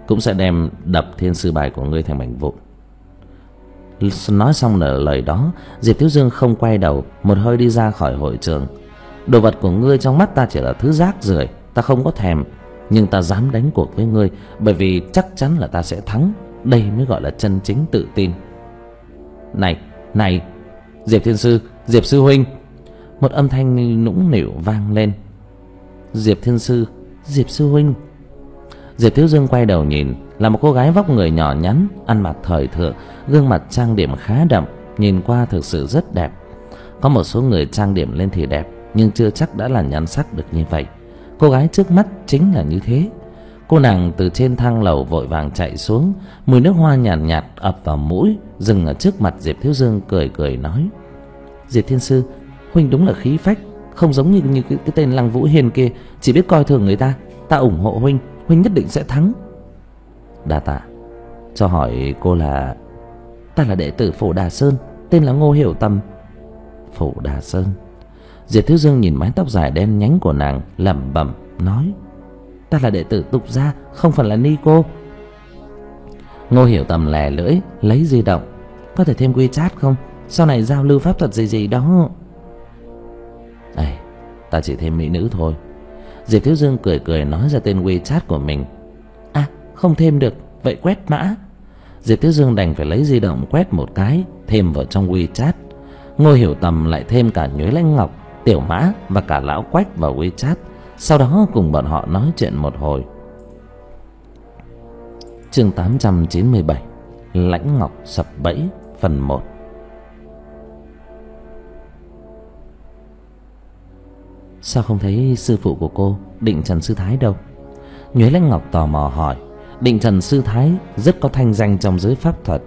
cũng sẽ đem đập thiên sư bài của ngươi thành mảnh vụn. Nói xong lời đó, Diệp Thiếu Dương không quay đầu, một hơi đi ra khỏi hội trường. Đồ vật của ngươi trong mắt ta chỉ là thứ rác rưởi, ta không có thèm, nhưng ta dám đánh cuộc với ngươi, bởi vì chắc chắn là ta sẽ thắng. Đây mới gọi là chân chính tự tin. Này, này, Diệp Thiên Sư, Diệp Sư Huynh. Một âm thanh nũng nịu vang lên. Diệp Thiên Sư, Diệp Sư Huynh. Diệp Thiếu Dương quay đầu nhìn, là một cô gái vóc người nhỏ nhắn, ăn mặc thời thượng, gương mặt trang điểm khá đậm, nhìn qua thực sự rất đẹp. Có một số người trang điểm lên thì đẹp, nhưng chưa chắc đã là nhan sắc được như vậy. Cô gái trước mắt chính là như thế. Cô nàng từ trên thang lầu vội vàng chạy xuống, mùi nước hoa nhàn nhạt, nhạt ập vào mũi, dừng ở trước mặt Diệp Thiếu Dương, cười cười nói: Diệp Thiên Sư, huynh đúng là khí phách, không giống như như cái, cái tên Lăng Vũ Hiên kia, chỉ biết coi thường người ta. Ta ủng hộ huynh, huynh nhất định sẽ thắng. Đa tạ. Cho hỏi cô là? Ta là đệ tử Phổ Đà Sơn, tên là Ngô Hiểu Tâm. Phổ Đà Sơn. Diệp Thiếu Dương nhìn mái tóc dài đen nhánh của nàng, lẩm bẩm nói: Ta là đệ tử Tục Gia, không phải là ni cô. Ngô Hiểu Tâm lè lưỡi, lấy di động: Có thể thêm WeChat không? Sau này giao lưu pháp thuật gì gì đó. Ây, ta chỉ thêm mỹ nữ thôi. Diệp Thiếu Dương cười cười nói ra tên WeChat của mình. À, không thêm được, vậy quét mã. Diệp Thiếu Dương đành phải lấy di động quét một cái, thêm vào trong WeChat. Ngô Hiểu Tầm lại thêm cả Nhuế Lãnh Ngọc, Tiểu Mã và cả Lão Quách vào WeChat. Sau đó cùng bọn họ nói chuyện một hồi. Chương tám trăm chín mươi bảy, Lãnh Ngọc sập bẫy, phần một. Sao không thấy sư phụ của cô, Định Trần Sư Thái đâu? Nhuế Lãnh Ngọc tò mò hỏi. Định Trần Sư Thái rất có thanh danh trong giới pháp thuật,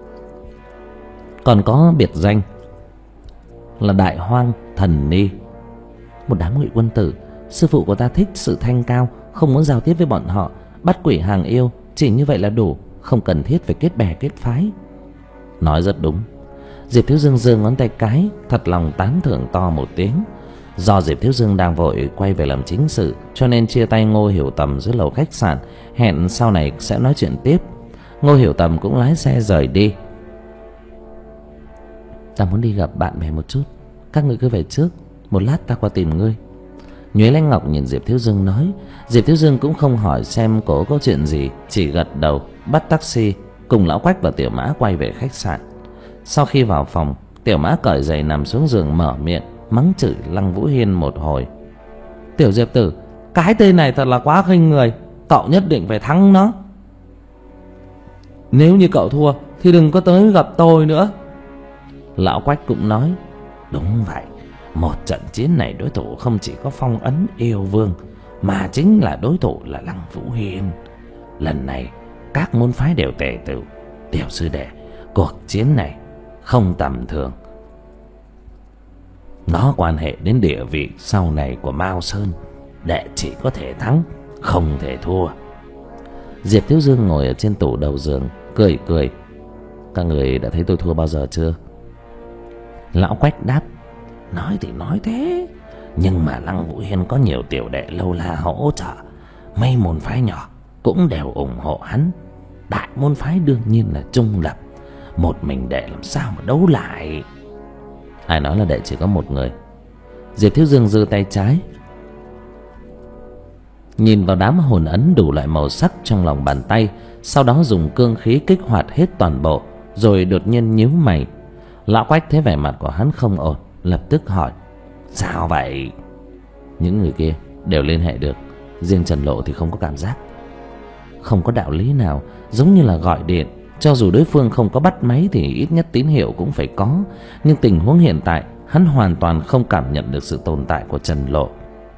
còn có biệt danh là Đại Hoang Thần Ni. Một đám ngụy quân tử. Sư phụ của ta thích sự thanh cao, không muốn giao tiếp với bọn họ, bắt quỷ hàng yêu, chỉ như vậy là đủ, không cần thiết phải kết bè kết phái. Nói rất đúng. Diệp Thiếu Dương giơ ngón tay cái, thật lòng tán thưởng to một tiếng. Do Diệp Thiếu Dương đang vội quay về làm chính sự, cho nên chia tay Ngô Hiểu Tầm dưới lầu khách sạn, hẹn sau này sẽ nói chuyện tiếp. Ngô Hiểu Tầm cũng lái xe rời đi. Ta muốn đi gặp bạn bè một chút, các ngươi cứ về trước, một lát ta qua tìm ngươi. Nhuế Lãnh Ngọc nhìn Diệp Thiếu Dương nói. Diệp Thiếu Dương cũng không hỏi xem cổ có chuyện gì, chỉ gật đầu bắt taxi cùng Lão Quách và Tiểu Mã quay về khách sạn. Sau khi vào phòng, Tiểu Mã cởi giày nằm xuống giường, mở miệng mắng chửi Lăng Vũ Hiên một hồi. Tiểu Diệp tử, cái tên này thật là quá khinh người, cậu nhất định phải thắng nó. Nếu như cậu thua thì đừng có tới gặp tôi nữa. Lão Quách cũng nói. Đúng vậy, một trận chiến này đối thủ không chỉ có Phong Ấn Yêu Vương, mà chính là đối thủ là Lăng Vũ Hiên. Lần này các môn phái đều tề tựu. Tiểu sư đệ, cuộc chiến này không tầm thường, nó quan hệ đến địa vị sau này của Mao Sơn. Đệ chỉ có thể thắng, không thể thua. Diệp Thiếu Dương ngồi ở trên tủ đầu giường, cười cười. Các người đã thấy tôi thua bao giờ chưa? Lão Quách đáp. Nói thì nói thế, nhưng mà Lăng Vũ Hiên có nhiều tiểu đệ lâu la hỗ trợ, mấy môn phái nhỏ cũng đều ủng hộ hắn. Đại môn phái đương nhiên là trung lập, một mình đệ làm sao mà đấu lại. Ai nói là đệ chỉ có một người? Diệp Thiếu Dương giơ tay trái, nhìn vào đám hồn ấn đủ loại màu sắc trong lòng bàn tay, sau đó dùng cương khí kích hoạt hết toàn bộ, rồi đột nhiên nhíu mày. Lão Quách thấy vẻ mặt của hắn không ổn, lập tức hỏi. Sao vậy? Những người kia đều liên hệ được, riêng Trần Lộ thì không có cảm giác. Không có đạo lý nào, giống như là gọi điện, cho dù đối phương không có bắt máy thì ít nhất tín hiệu cũng phải có. Nhưng tình huống hiện tại, hắn hoàn toàn không cảm nhận được sự tồn tại của Trần Lộ.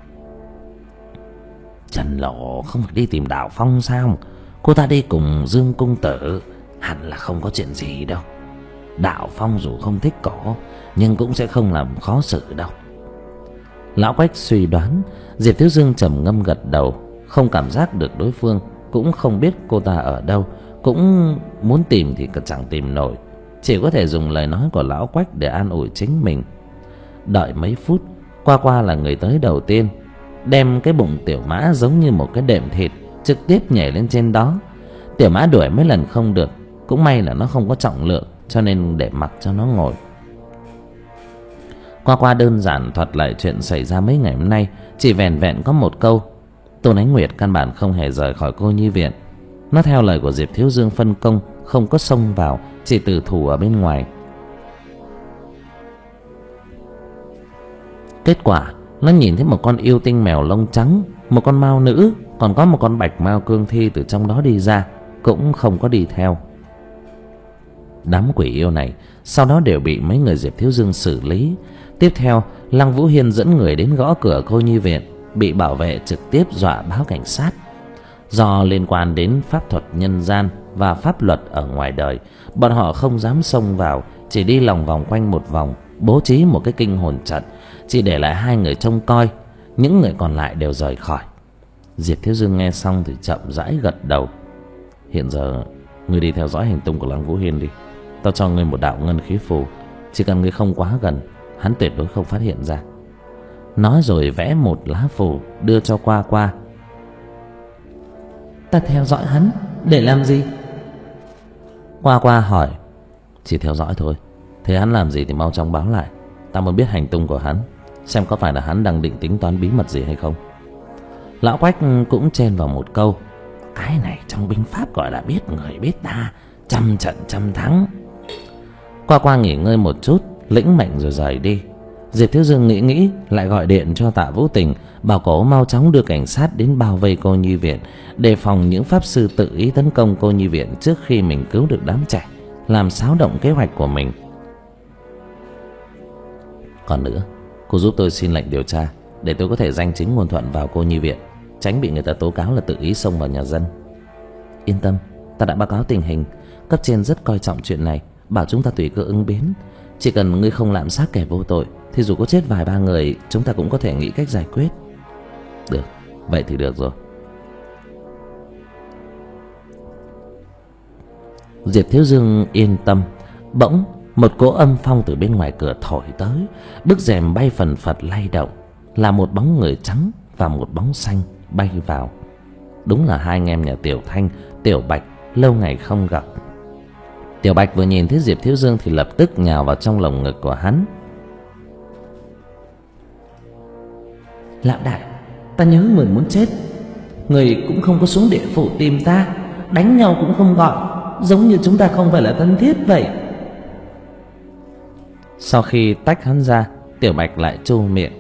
Trần Lộ không phải đi tìm Đạo Phong sao? Cô ta đi cùng Dương Cung Tử, hẳn là không có chuyện gì đâu. Đạo Phong dù không thích cổ, nhưng cũng sẽ không làm khó xử đâu. Lão Quách suy đoán. Diệp Thiếu Dương trầm ngâm gật đầu, không cảm giác được đối phương, cũng không biết cô ta ở đâu, cũng muốn tìm thì chẳng tìm nổi, chỉ có thể dùng lời nói của Lão Quách để an ủi chính mình. Đợi mấy phút, Qua Qua là người tới đầu tiên, đem cái bụng Tiểu Mã giống như một cái đệm thịt trực tiếp nhảy lên trên đó. Tiểu Mã đuổi mấy lần không được, cũng may là nó không có trọng lượng, cho nên để mặc cho nó ngồi. Qua qua đơn giản thuật lại chuyện xảy ra mấy ngày hôm nay, chỉ vẻn vẹn có một câu. Tôn Ánh Nguyệt căn bản không hề rời khỏi cô nhi viện. Nó theo lời của Diệp Thiếu Dương phân công, không có xông vào, chỉ từ thủ ở bên ngoài. Kết quả nó nhìn thấy một con yêu tinh mèo lông trắng, một con mao nữ, còn có một con bạch mao cương thi từ trong đó đi ra, cũng không có đi theo. Đám quỷ yêu này sau đó đều bị mấy người Diệp Thiếu Dương xử lý. Tiếp theo, Lăng Vũ Hiên dẫn người đến gõ cửa cô nhi viện, bị bảo vệ trực tiếp dọa báo cảnh sát. Do liên quan đến pháp thuật nhân gian và pháp luật ở ngoài đời, bọn họ không dám xông vào, chỉ đi lòng vòng quanh một vòng, bố trí một cái kinh hồn trận, chỉ để lại hai người trông coi. Những người còn lại đều rời khỏi. Diệp Thiếu Dương nghe xong thì chậm rãi gật đầu. Hiện giờ ngươi đi theo dõi hành tung của Lăng Vũ Hiên đi. Tao cho ngươi một đạo ngân khí phù, chỉ cần ngươi không quá gần, hắn tuyệt đối không phát hiện ra. Nói rồi vẽ một lá phù đưa cho Qua Qua. Ta theo dõi hắn để làm gì? Qua Qua hỏi. Chỉ theo dõi thôi. Thế hắn làm gì thì mau chóng báo lại. Ta muốn biết hành tung của hắn, xem có phải là hắn đang định tính toán bí mật gì hay không. Lão Quách cũng chen vào một câu. Cái này trong binh pháp gọi là biết người biết ta, trăm trận trăm thắng. Qua Qua nghỉ ngơi một chút, lĩnh mệnh rồi rời đi. Diệp Thiếu Dương nghĩ nghĩ, lại gọi điện cho Tạ Vũ Tình, bảo cổ mau chóng đưa cảnh sát đến bao vây cô nhi viện, đề phòng những pháp sư tự ý tấn công cô nhi viện trước khi mình cứu được đám trẻ, làm xáo động kế hoạch của mình. Còn nữa, cô giúp tôi xin lệnh điều tra, để tôi có thể danh chính ngôn thuận vào cô nhi viện, tránh bị người ta tố cáo là tự ý xông vào nhà dân. Yên tâm, ta đã báo cáo tình hình, cấp trên rất coi trọng chuyện này, bảo chúng ta tùy cơ ứng biến. Chỉ cần ngươi không lạm sát kẻ vô tội, thì dù có chết vài ba người, chúng ta cũng có thể nghĩ cách giải quyết. Được, vậy thì được rồi. Diệp Thiếu Dương yên tâm. Bỗng một cỗ âm phong từ bên ngoài cửa thổi tới, bức rèm bay phần phật lay động, là một bóng người trắng và một bóng xanh bay vào. Đúng là hai anh em nhà Tiểu Thanh, Tiểu Bạch lâu ngày không gặp. Tiểu Bạch vừa nhìn thấy Diệp Thiếu Dương thì lập tức nhào vào trong lồng ngực của hắn. Lão đại, ta nhớ người muốn chết, người cũng không có xuống địa phủ tìm ta, đánh nhau cũng không gọi, giống như chúng ta không phải là thân thiết vậy. Sau khi tách hắn ra, Tiểu Bạch lại trô miệng.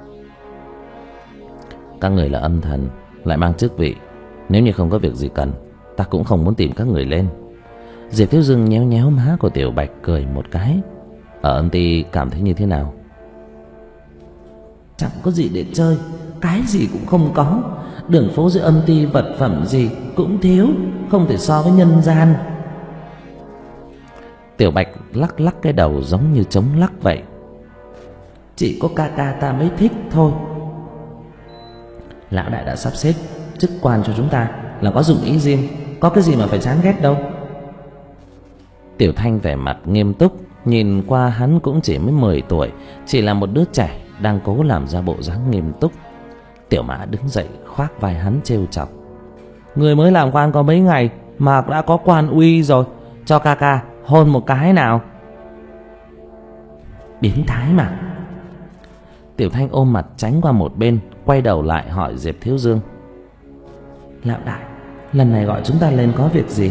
Các người là âm thần, lại mang chức vị, nếu như không có việc gì cần, ta cũng không muốn tìm các người lên. Diệp Thiếu Dương nhéo nhéo má của Tiểu Bạch cười một cái. Ở âm ty cảm thấy như thế nào? Chẳng có gì để chơi, cái gì cũng không có. Đường phố giữa âm ty vật phẩm gì cũng thiếu, không thể so với nhân gian. Tiểu Bạch lắc lắc cái đầu giống như trống lắc vậy. Chỉ có ca ca ta mới thích thôi. Lão đại đã sắp xếp chức quan cho chúng ta là có dụng ý riêng, có cái gì mà phải chán ghét đâu. Tiểu Thanh vẻ mặt nghiêm túc, nhìn qua hắn cũng chỉ mới mười tuổi, chỉ là một đứa trẻ đang cố làm ra bộ dáng nghiêm túc. Tiểu Mã đứng dậy khoác vai hắn trêu chọc. Người mới làm quan có mấy ngày mà đã có quan uy rồi, cho ca ca hôn một cái nào. Biến thái mà. Tiểu Thanh ôm mặt tránh qua một bên, quay đầu lại hỏi Diệp Thiếu Dương. Lão đại, lần này gọi chúng ta lên có việc gì?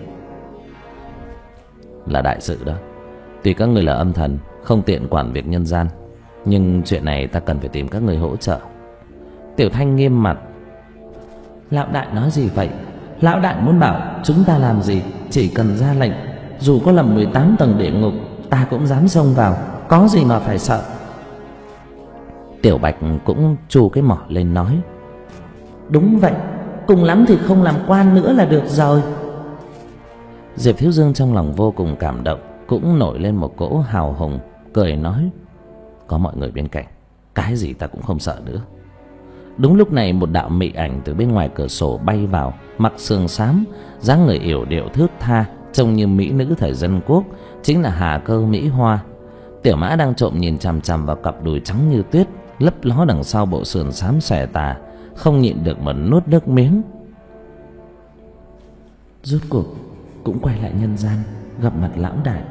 Là đại sự đó. Tuy các người là âm thần, không tiện quản việc nhân gian, nhưng chuyện này ta cần phải tìm các người hỗ trợ. Tiểu Thanh nghiêm mặt. Lão đại nói gì vậy? Lão đại muốn bảo chúng ta làm gì, chỉ cần ra lệnh, dù có là mười tám tầng địa ngục, ta cũng dám xông vào, có gì mà phải sợ. Tiểu Bạch cũng chu cái mỏ lên nói. Đúng vậy, cùng lắm thì không làm quan nữa là được rồi. Diệp Thiếu Dương trong lòng vô cùng cảm động, cũng nổi lên một cỗ hào hùng, cười nói. Có mọi người bên cạnh, cái gì ta cũng không sợ nữa. Đúng lúc này một đạo mị ảnh từ bên ngoài cửa sổ bay vào, mặc sườn xám, dáng người yểu điệu thước tha, trông như mỹ nữ thời dân quốc, chính là Hà Cơ Mỹ Hoa. Tiểu Mã đang trộm nhìn chằm chằm vào cặp đùi trắng như tuyết, lấp ló đằng sau bộ sườn xám xòe tà, không nhịn được mà nuốt nước miếng. Rốt cuộc cũng quay lại nhân gian gặp mặt lão đại.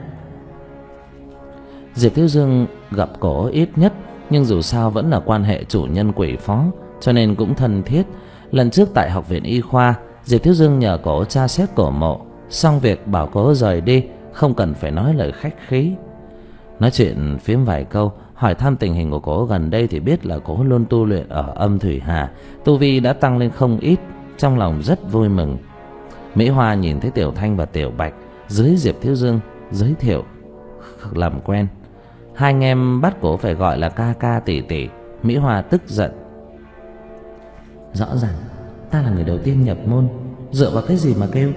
Diệp Thiếu Dương gặp cổ ít nhất, nhưng dù sao vẫn là quan hệ chủ nhân quỷ phó, cho nên cũng thân thiết. Lần trước tại học viện y khoa, Diệp Thiếu Dương nhờ cổ tra xét cổ mộ, xong việc bảo cổ rời đi, không cần phải nói lời khách khí. Nói chuyện phiếm vài câu, hỏi thăm tình hình của cổ gần đây thì biết là cổ luôn tu luyện ở Âm Thủy Hà, tu vi đã tăng lên không ít, trong lòng rất vui mừng. Mỹ Hoa nhìn thấy Tiểu Thanh và Tiểu Bạch dưới Diệp Thiếu Dương giới thiệu làm quen. Hai anh em bắt cổ phải gọi là ca ca tỷ tỷ. Mỹ Hoa tức giận. Rõ ràng ta là người đầu tiên nhập môn, dựa vào cái gì mà kêu?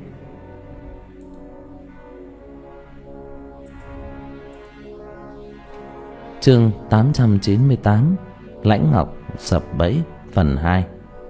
Chương tám trăm chín mươi tám, Lãnh Ngọc sập bẫy phần hai.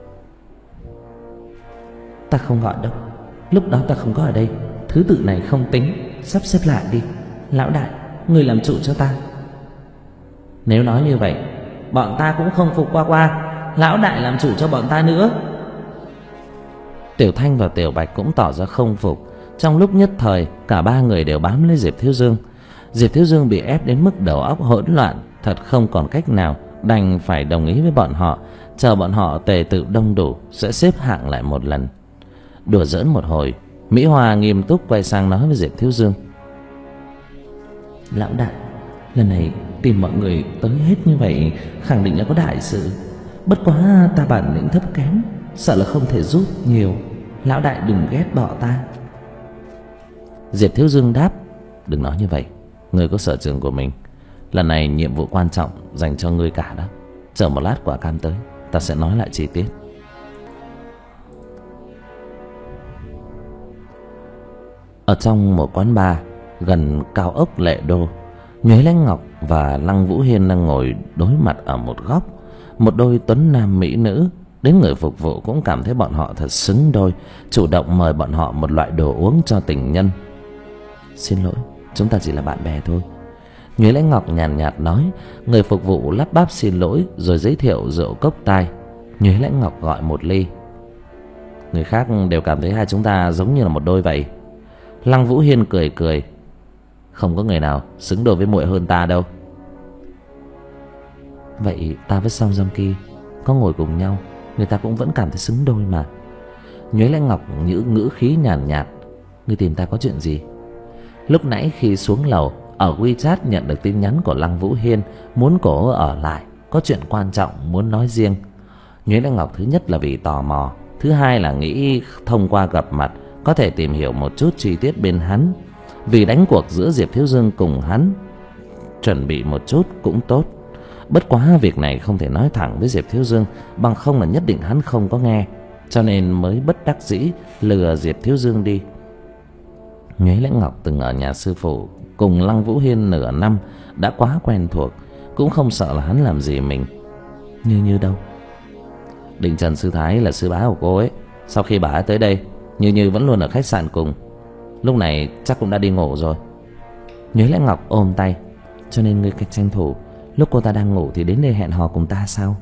Ta không gọi đâu, lúc đó ta không có ở đây. Thứ tự này không tính, sắp xếp lại đi. Lão đại, người làm chủ cho ta. Nếu nói như vậy, bọn ta cũng không phục qua qua. Lão đại làm chủ cho bọn ta nữa. Tiểu Thanh và Tiểu Bạch cũng tỏ ra không phục. Trong lúc nhất thời, cả ba người đều bám lấy Diệp Thiếu Dương. Diệp Thiếu Dương bị ép đến mức đầu óc hỗn loạn, thật không còn cách nào, đành phải đồng ý với bọn họ, chờ bọn họ tề tự đông đủ sẽ xếp hạng lại một lần. Đùa giỡn một hồi, Mỹ Hoa nghiêm túc quay sang nói với Diệp Thiếu Dương. Lão đại, lần này tìm mọi người tới hết như vậy, khẳng định là có đại sự. Bất quá ta bản lĩnh thấp kém, sợ là không thể giúp nhiều. Lão đại đừng ghét bỏ ta. Diệp Thiếu Dương đáp. Đừng nói như vậy, ngươi có sở trường của mình. Lần này nhiệm vụ quan trọng dành cho ngươi cả đó. Chờ một lát quả cam tới, ta sẽ nói lại chi tiết. Ở trong một quán bar gần cao ốc Lệ Đô, Nhuế Lãnh Ngọc và Lăng Vũ Hiên đang ngồi đối mặt ở một góc. Một đôi tuấn nam mỹ nữ. Đến người phục vụ cũng cảm thấy bọn họ thật xứng đôi, chủ động mời bọn họ một loại đồ uống cho tình nhân. Xin lỗi, chúng ta chỉ là bạn bè thôi. Nhuế Lãnh Ngọc nhàn nhạt, nhạt nói. Người phục vụ lắp bắp xin lỗi rồi giới thiệu rượu cốc tai. Nhuế Lãnh Ngọc gọi một ly. Người khác đều cảm thấy hai chúng ta giống như là một đôi vậy. Lăng Vũ Hiên cười cười. Không có người nào xứng đôi với muội hơn ta đâu. Vậy ta với Song Giang Ki có ngồi cùng nhau, người ta cũng vẫn cảm thấy xứng đôi mà. Nhuế Lãnh Ngọc nhữ ngữ khí nhàn nhạt, nhạt. Ngươi tìm ta có chuyện gì? Lúc nãy khi xuống lầu, ở WeChat nhận được tin nhắn của Lăng Vũ Hiên, muốn cổ ở lại, có chuyện quan trọng muốn nói riêng. Nhuế Lãnh Ngọc thứ nhất là vì tò mò, thứ hai là nghĩ thông qua gặp mặt có thể tìm hiểu một chút chi tiết bên hắn. Vì đánh cuộc giữa Diệp Thiếu Dương cùng hắn, chuẩn bị một chút cũng tốt. Bất quá việc này không thể nói thẳng với Diệp Thiếu Dương, bằng không là nhất định hắn không có nghe, cho nên mới bất đắc dĩ lừa Diệp Thiếu Dương đi. Nhuế Lãnh Ngọc từng ở nhà sư phụ cùng Lăng Vũ Hiên nửa năm, đã quá quen thuộc, cũng không sợ là hắn làm gì mình. Như Như đâu? Đình Trần sư thái là sư bá của cô ấy. Sau khi bà ấy tới đây, Như Như vẫn luôn ở khách sạn cùng. Lúc này chắc cũng đã đi ngủ rồi. Nhuế Lãnh Ngọc ôm tay. Cho nên ngươi cách tranh thủ lúc cô ta đang ngủ thì đến đây hẹn hò cùng ta sao?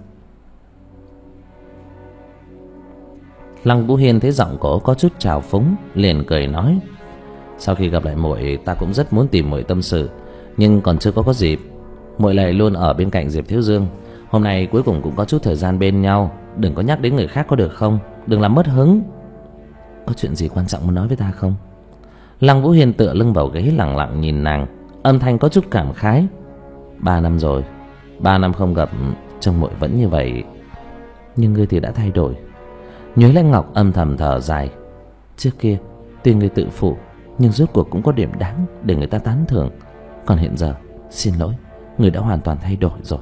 Lăng Vũ Hiên thấy giọng cổ có chút trào phúng, liền cười nói. Sau khi gặp lại muội, ta cũng rất muốn tìm muội tâm sự, nhưng còn chưa có có dịp. Muội lại luôn ở bên cạnh Diệp Thiếu Dương, hôm nay cuối cùng cũng có chút thời gian bên nhau. Đừng có nhắc đến người khác có được không? Đừng làm mất hứng. Có chuyện gì quan trọng muốn nói với ta không? Lăng Vũ Hiên tựa lưng vào ghế lặng lặng nhìn nàng, âm thanh có chút cảm khái. Ba năm rồi, ba năm không gặp, trông muội vẫn như vậy. Nhưng ngươi thì đã thay đổi. Nhuế Lãnh Ngọc âm thầm thở dài. Trước kia tuy ngươi tự phụ, nhưng rốt cuộc cũng có điểm đáng để người ta tán thưởng. Còn hiện giờ, xin lỗi, ngươi đã hoàn toàn thay đổi rồi.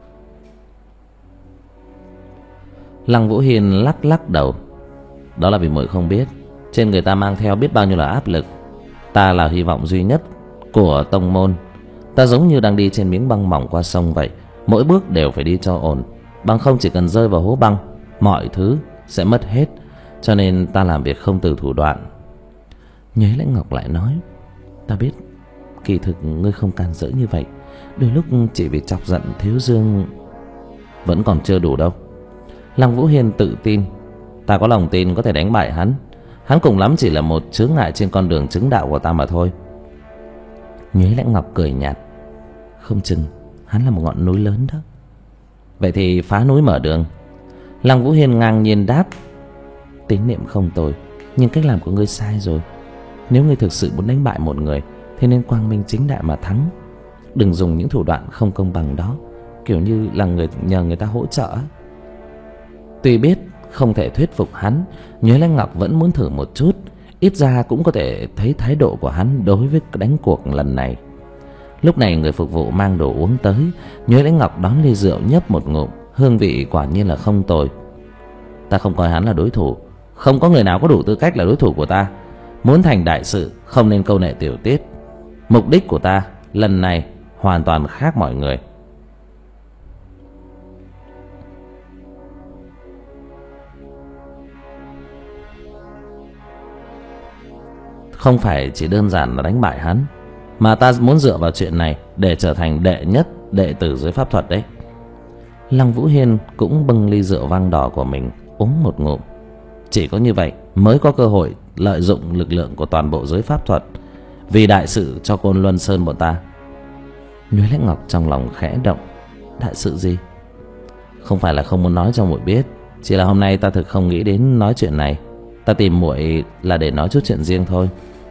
Lăng Vũ Hiên lắc lắc đầu. Đó là vì muội không biết, trên người ta mang theo biết bao nhiêu là áp lực. Ta là hy vọng duy nhất của tông môn. Ta giống như đang đi trên miếng băng mỏng qua sông vậy, mỗi bước đều phải đi cho ổn, bằng không chỉ cần rơi vào hố băng, mọi thứ sẽ mất hết. Cho nên ta làm việc không từ thủ đoạn. Nhuế Lãnh Ngọc lại nói. Ta biết, kỳ thực ngươi không can dỡ như vậy. Đôi lúc chỉ vì chọc giận Thiếu Dương. Vẫn còn chưa đủ đâu. Lăng Vũ Hiên tự tin. Ta có lòng tin có thể đánh bại hắn. Hắn cùng lắm chỉ là một chướng ngại trên con đường chứng đạo của ta mà thôi. Nhuế Lãnh Ngọc cười nhạt. Không chừng hắn là một ngọn núi lớn đó. Vậy thì phá núi mở đường. Lăng Vũ Hiên ngang nhiên đáp. Tín niệm không tồi, nhưng cách làm của ngươi sai rồi. Nếu ngươi thực sự muốn đánh bại một người thì nên quang minh chính đại mà thắng. Đừng dùng những thủ đoạn không công bằng đó, kiểu như là người nhờ người ta hỗ trợ. Tuy biết không thể thuyết phục hắn, Nhuế Lãnh Ngọc vẫn muốn thử một chút. Ít ra cũng có thể thấy thái độ của hắn đối với đánh cuộc lần này. Lúc này người phục vụ mang đồ uống tới. Nhuế Lãnh Ngọc đón ly rượu nhấp một ngụm. Hương vị quả nhiên là không tồi. Ta không coi hắn là đối thủ. Không có người nào có đủ tư cách là đối thủ của ta. Muốn thành đại sự không nên câu nệ tiểu tiết. Mục đích của ta lần này hoàn toàn khác mọi người. Không phải chỉ đơn giản là đánh bại hắn, mà ta muốn dựa vào chuyện này để trở thành đệ nhất đệ tử dưới pháp thuật đấy. Lăng Vũ Hiên cũng bưng ly rượu vang đỏ của mình uống một ngụm. Chỉ có như vậy mới có cơ hội lợi dụng lực lượng của toàn bộ giới pháp thuật vì đại sự cho Côn Luân Sơn bọn ta. Nhuế Lãnh Ngọc trong lòng khẽ động. Đại sự gì? Không phải là không muốn nói cho muội biết, chỉ là hôm nay ta thực không nghĩ đến nói chuyện này. Ta tìm muội là để nói chút chuyện riêng thôi.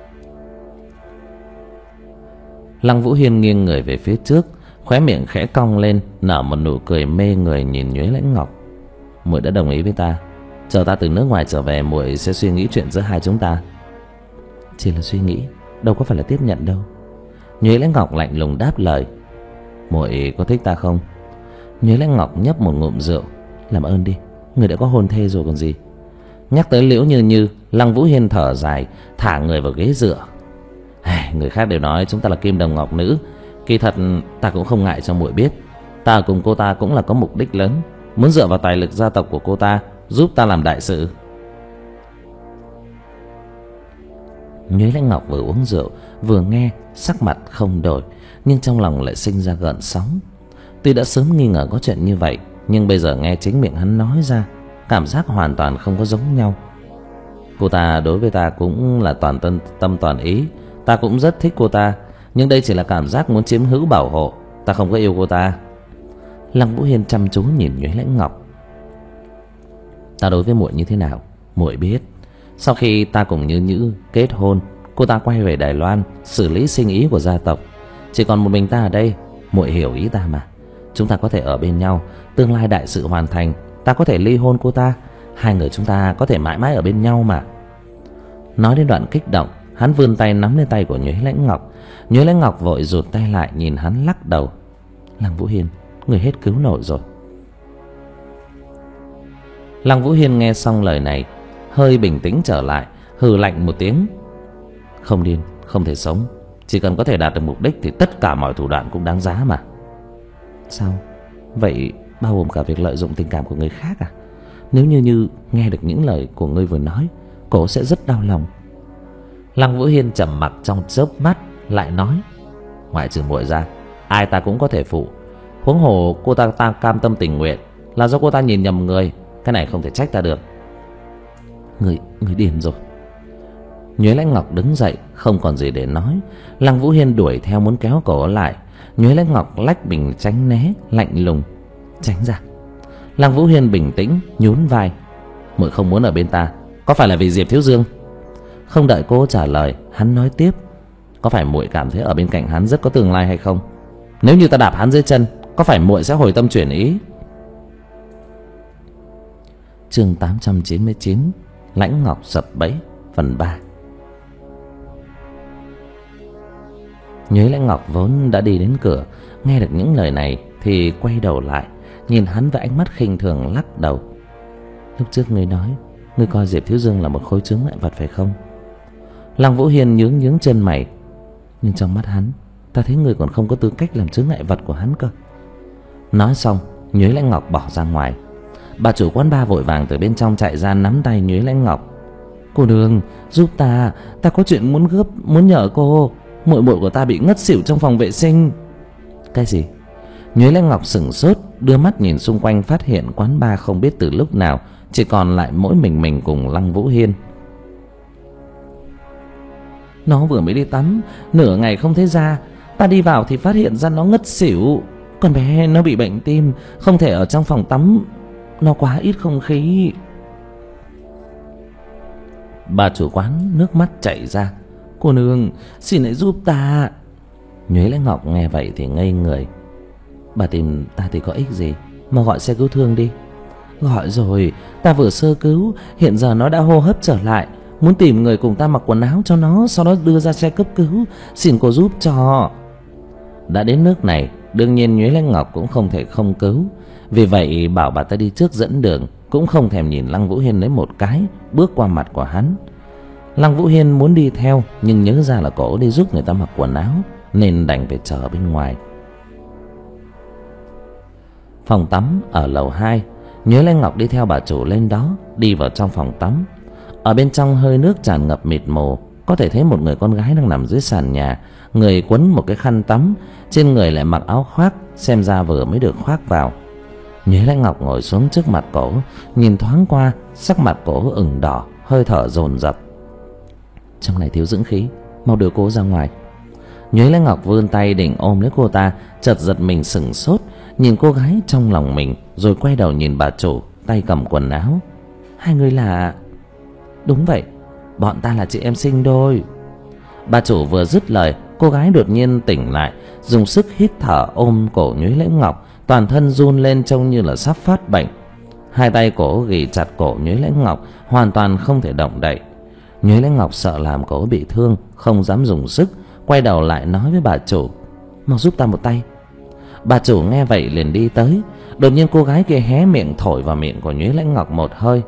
Lăng Vũ Hiên nghiêng người về phía trước, khóe miệng khẽ cong lên, nở một nụ cười mê người nhìn Nhuế Lãnh Ngọc. Muội đã đồng ý với ta, chờ ta từ nước ngoài trở về, muội sẽ suy nghĩ chuyện giữa hai chúng ta. Chỉ là suy nghĩ, đâu có phải là tiếp nhận đâu. Nhuế Lãnh Ngọc lạnh lùng đáp lời. Muội có thích ta không? Nhuế Lãnh Ngọc nhấp một ngụm rượu. Làm ơn đi, người đã có hôn thê rồi còn gì. Nhắc tới Liễu Như Như, Lăng Vũ Hiên thở dài, thả người vào ghế dựa. Người khác đều nói chúng ta là kim đồng ngọc nữ. Kỳ thật ta cũng không ngại cho muội biết, ta cùng cô ta cũng là có mục đích lớn, muốn dựa vào tài lực gia tộc của cô ta giúp ta làm đại sự. Nhuế Lãnh Ngọc vừa uống rượu vừa nghe, sắc mặt không đổi, nhưng trong lòng lại sinh ra gợn sóng. Tuy đã sớm nghi ngờ có chuyện như vậy, nhưng bây giờ nghe chính miệng hắn nói ra, cảm giác hoàn toàn không có giống nhau. Cô ta đối với ta cũng là toàn tâm, tâm toàn ý. Ta cũng rất thích cô ta, nhưng đây chỉ là cảm giác muốn chiếm hữu bảo hộ. Ta không có yêu cô ta. Lăng Vũ Hiên chăm chú nhìn Nhuế Lãnh Ngọc. Ta đối với muội như thế nào muội biết. Sau khi ta cùng Như Như kết hôn, cô ta quay về Đài Loan xử lý sinh ý của gia tộc. Chỉ còn một mình ta ở đây. Muội hiểu ý ta mà. Chúng ta có thể ở bên nhau, tương lai đại sự hoàn thành, ta có thể ly hôn cô ta. Hai người chúng ta có thể mãi mãi ở bên nhau mà. Nói đến đoạn kích động, hắn vươn tay nắm lên tay của Nhuế Lãnh Ngọc. Nhuế Lãnh Ngọc vội rụt tay lại, nhìn hắn lắc đầu. Lăng Vũ Hiên, người hết cứu nổi rồi. Lăng Vũ Hiên nghe xong lời này, hơi bình tĩnh trở lại, hừ lạnh một tiếng. Không điên, không thể sống. Chỉ cần có thể đạt được mục đích thì tất cả mọi thủ đoạn cũng đáng giá mà. Sao? Vậy bao gồm cả việc lợi dụng tình cảm của người khác à? Nếu như Như nghe được những lời của ngươi vừa nói, cô sẽ rất đau lòng. Lăng Vũ Hiên trầm mặc trong chớp mắt, lại nói. Ngoại trừ muội ra, ai ta cũng có thể phụ. Huống hồ cô ta, ta cam tâm tình nguyện là do cô ta nhìn nhầm người. Cái này không thể trách ta được. Người, người điên rồi. Nhuế Lãnh Ngọc đứng dậy, không còn gì để nói. Lăng Vũ Hiên đuổi theo muốn kéo cổ lại. Nhuế Lãnh Ngọc lách mình tránh né, lạnh lùng. Tránh ra. Lăng Vũ Hiên bình tĩnh nhún vai. Muội không muốn ở bên ta, có phải là vì Diệp Thiếu Dương? Không đợi cô trả lời, hắn nói tiếp. Có phải muội cảm thấy ở bên cạnh hắn rất có tương lai hay không? Nếu như ta đạp hắn dưới chân, có phải muội sẽ hồi tâm chuyển ý? Chương tám trăm chín mươi chín, Lãnh Ngọc sập bẫy, phần ba. Nhuế Lãnh Ngọc vốn đã đi đến cửa, nghe được những lời này thì quay đầu lại, nhìn hắn với ánh mắt khinh thường, lắc đầu. Lúc trước ngươi nói, ngươi coi Diệp Thiếu Dương là một khối chướng ngại vật phải không? Lăng Vũ Hiên nhướng nhướng chân mày. Nhưng trong mắt hắn, ta thấy ngươi còn không có tư cách làm chướng ngại vật của hắn cơ. Nói xong, Nhuế Lãnh Ngọc bỏ ra ngoài. Bà chủ quán bar vội vàng từ bên trong chạy ra, nắm tay Nhuế Lãnh Ngọc. Cô Đường, giúp ta, ta có chuyện muốn gấp, muốn nhờ cô. Muội muội của ta bị ngất xỉu trong phòng vệ sinh. Cái gì? Nhuế Lãnh Ngọc sững sốt, đưa mắt nhìn xung quanh, phát hiện quán bar không biết từ lúc nào chỉ còn lại mỗi mình mình cùng Lăng Vũ Hiên. Nó vừa mới đi tắm, nửa ngày không thấy ra. Ta đi vào thì phát hiện ra nó ngất xỉu. Con bé nó bị bệnh tim, không thể ở trong phòng tắm, nó quá ít không khí. Bà chủ quán nước mắt chảy ra. Cô nương, xin hãy giúp ta. Nhuế Lãnh Ngọc nghe vậy thì ngây người. Bà tìm ta thì có ích gì, mà gọi xe cứu thương đi. Gọi rồi, ta vừa sơ cứu, hiện giờ nó đã hô hấp trở lại. Muốn tìm người cùng ta mặc quần áo cho nó, sau đó đưa ra xe cấp cứu. Xin cô giúp cho. Đã đến nước này, đương nhiên Nhuế Lãnh Ngọc cũng không thể không cứu. Vì vậy bảo bà ta đi trước dẫn đường, cũng không thèm nhìn Lăng Vũ Hiên lấy một cái, bước qua mặt của hắn. Lăng Vũ Hiên muốn đi theo, nhưng nhớ ra là cổ đi giúp người ta mặc quần áo, nên đành phải chờ bên ngoài. Phòng tắm ở lầu hai. Nhuế Lãnh Ngọc đi theo bà chủ lên đó, đi vào trong phòng tắm. Ở bên trong hơi nước tràn ngập mịt mù, có thể thấy một người con gái đang nằm dưới sàn nhà, người quấn một cái khăn tắm, trên người lại mặc áo khoác, xem ra vừa mới được khoác vào. Nhuế Lãnh Ngọc ngồi xuống trước mặt cổ, nhìn thoáng qua, sắc mặt cổ ửng đỏ, hơi thở dồn dập. Trong này thiếu dưỡng khí, mau đưa cô ra ngoài. Nhuế Lãnh Ngọc vươn tay định ôm lấy cô ta, chợt giật mình sững sốt, nhìn cô gái trong lòng mình, rồi quay đầu nhìn bà chủ, tay cầm quần áo. Hai người là... Đúng vậy, bọn ta là chị em sinh đôi. Bà chủ vừa dứt lời, cô gái đột nhiên tỉnh lại, dùng sức hít thở ôm cổ Nhuế Lãnh Ngọc, toàn thân run lên trông như là sắp phát bệnh. Hai tay cổ ghì chặt cổ Nhuế Lãnh Ngọc, hoàn toàn không thể động đậy. Nhuế Lãnh Ngọc sợ làm cổ bị thương, không dám dùng sức, quay đầu lại nói với bà chủ: Mau giúp ta một tay. Bà chủ nghe vậy liền đi tới. Đột nhiên cô gái kia hé miệng thổi vào miệng của Nhuế Lãnh Ngọc một hơi.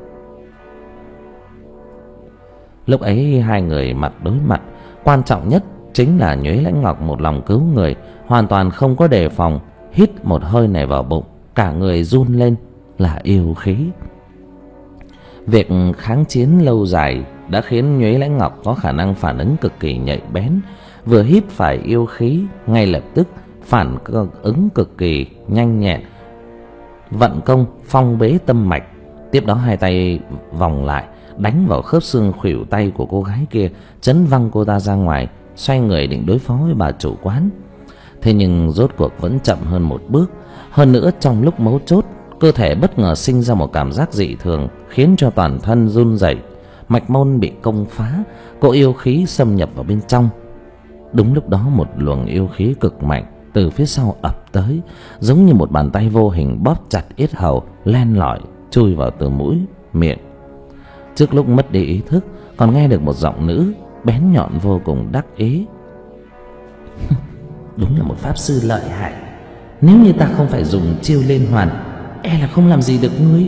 Lúc ấy hai người mặt đối mặt. Quan trọng nhất chính là Nhuế Lãnh Ngọc một lòng cứu người, hoàn toàn không có đề phòng, hít một hơi này vào bụng, cả người run lên là yêu khí. Việc kháng chiến lâu dài đã khiến Nhuế Lãnh Ngọc có khả năng phản ứng cực kỳ nhạy bén, vừa hít phải yêu khí ngay lập tức phản ứng cực kỳ nhanh nhẹn, vận công phong bế tâm mạch. Tiếp đó hai tay vòng lại đánh vào khớp xương khuỷu tay của cô gái kia, chấn văng cô ta ra ngoài, xoay người định đối phó với bà chủ quán. Thế nhưng rốt cuộc vẫn chậm hơn một bước. Hơn nữa trong lúc mấu chốt, cơ thể bất ngờ sinh ra một cảm giác dị thường, khiến cho toàn thân run rẩy, mạch môn bị công phá, cỗ yêu khí xâm nhập vào bên trong. Đúng lúc đó một luồng yêu khí cực mạnh từ phía sau ập tới, giống như một bàn tay vô hình bóp chặt yết hầu, len lỏi chui vào từ mũi, miệng. Trước lúc mất đi ý thức, còn nghe được một giọng nữ bén nhọn vô cùng đắc ý: Đúng là một pháp sư lợi hại. Nếu như ta không phải dùng chiêu liên hoàn, e là không làm gì được ngươi.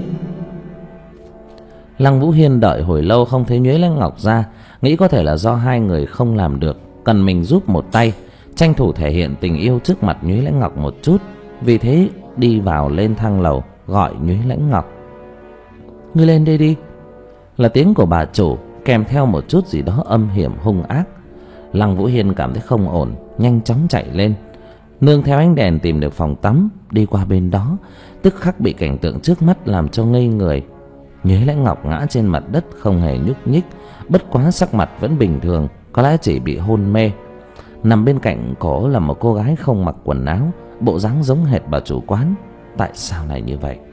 Lăng Vũ Hiên đợi hồi lâu không thấy Nhuế Lãnh Ngọc ra, nghĩ có thể là do hai người không làm được, cần mình giúp một tay, tranh thủ thể hiện tình yêu trước mặt Nhuế Lãnh Ngọc một chút. Vì thế đi vào lên thang lầu gọi Nhuế Lãnh Ngọc: Ngươi lên đây đi. Là tiếng của bà chủ, kèm theo một chút gì đó âm hiểm hung ác. Lăng Vũ Hiên cảm thấy không ổn, nhanh chóng chạy lên, nương theo ánh đèn tìm được phòng tắm, đi qua bên đó, tức khắc bị cảnh tượng trước mắt làm cho ngây người. Nhuế Lãnh Ngọc ngã trên mặt đất không hề nhúc nhích, bất quá sắc mặt vẫn bình thường, có lẽ chỉ bị hôn mê. Nằm bên cạnh cổ là một cô gái không mặc quần áo, bộ dáng giống hệt bà chủ quán. Tại sao lại như vậy?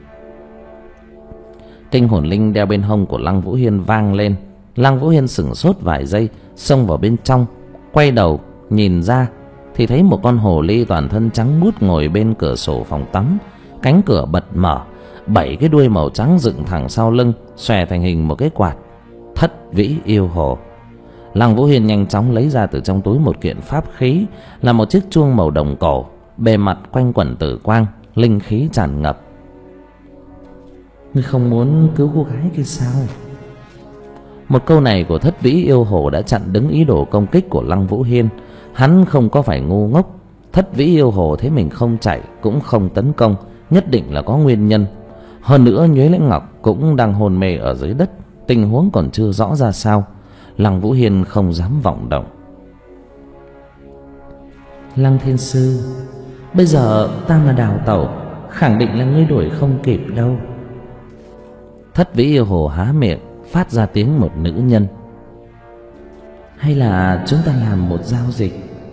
Kinh hồn linh đeo bên hông của Lăng Vũ Hiên vang lên. Lăng Vũ Hiên sửng sốt vài giây, xông vào bên trong, quay đầu nhìn ra thì thấy một con hồ ly toàn thân trắng muốt ngồi bên cửa sổ phòng tắm. Cánh cửa bật mở, bảy cái đuôi màu trắng dựng thẳng sau lưng, xòe thành hình một cái quạt. Thất vĩ yêu hồ. Lăng Vũ Hiên nhanh chóng lấy ra từ trong túi một kiện pháp khí, là một chiếc chuông màu đồng cổ, bề mặt quanh quẩn tử quang, linh khí tràn ngập. Ngươi không muốn cứu cô gái kia sao? Một câu này của thất vĩ yêu hồ đã chặn đứng ý đồ công kích của Lăng Vũ Hiên. Hắn không có phải ngu ngốc. Thất vĩ yêu hồ thấy mình không chạy cũng không tấn công, nhất định là có nguyên nhân. Hơn nữa Nhuế Lãnh Ngọc cũng đang hôn mê ở dưới đất, tình huống còn chưa rõ ra sao. Lăng Vũ Hiên không dám vọng động. Lăng Thiên Sư, bây giờ ta mà đào tẩu, khẳng định là ngươi đuổi không kịp đâu. Thất vĩ yêu hồ há miệng phát ra tiếng một nữ nhân: Hay là chúng ta làm một giao dịch?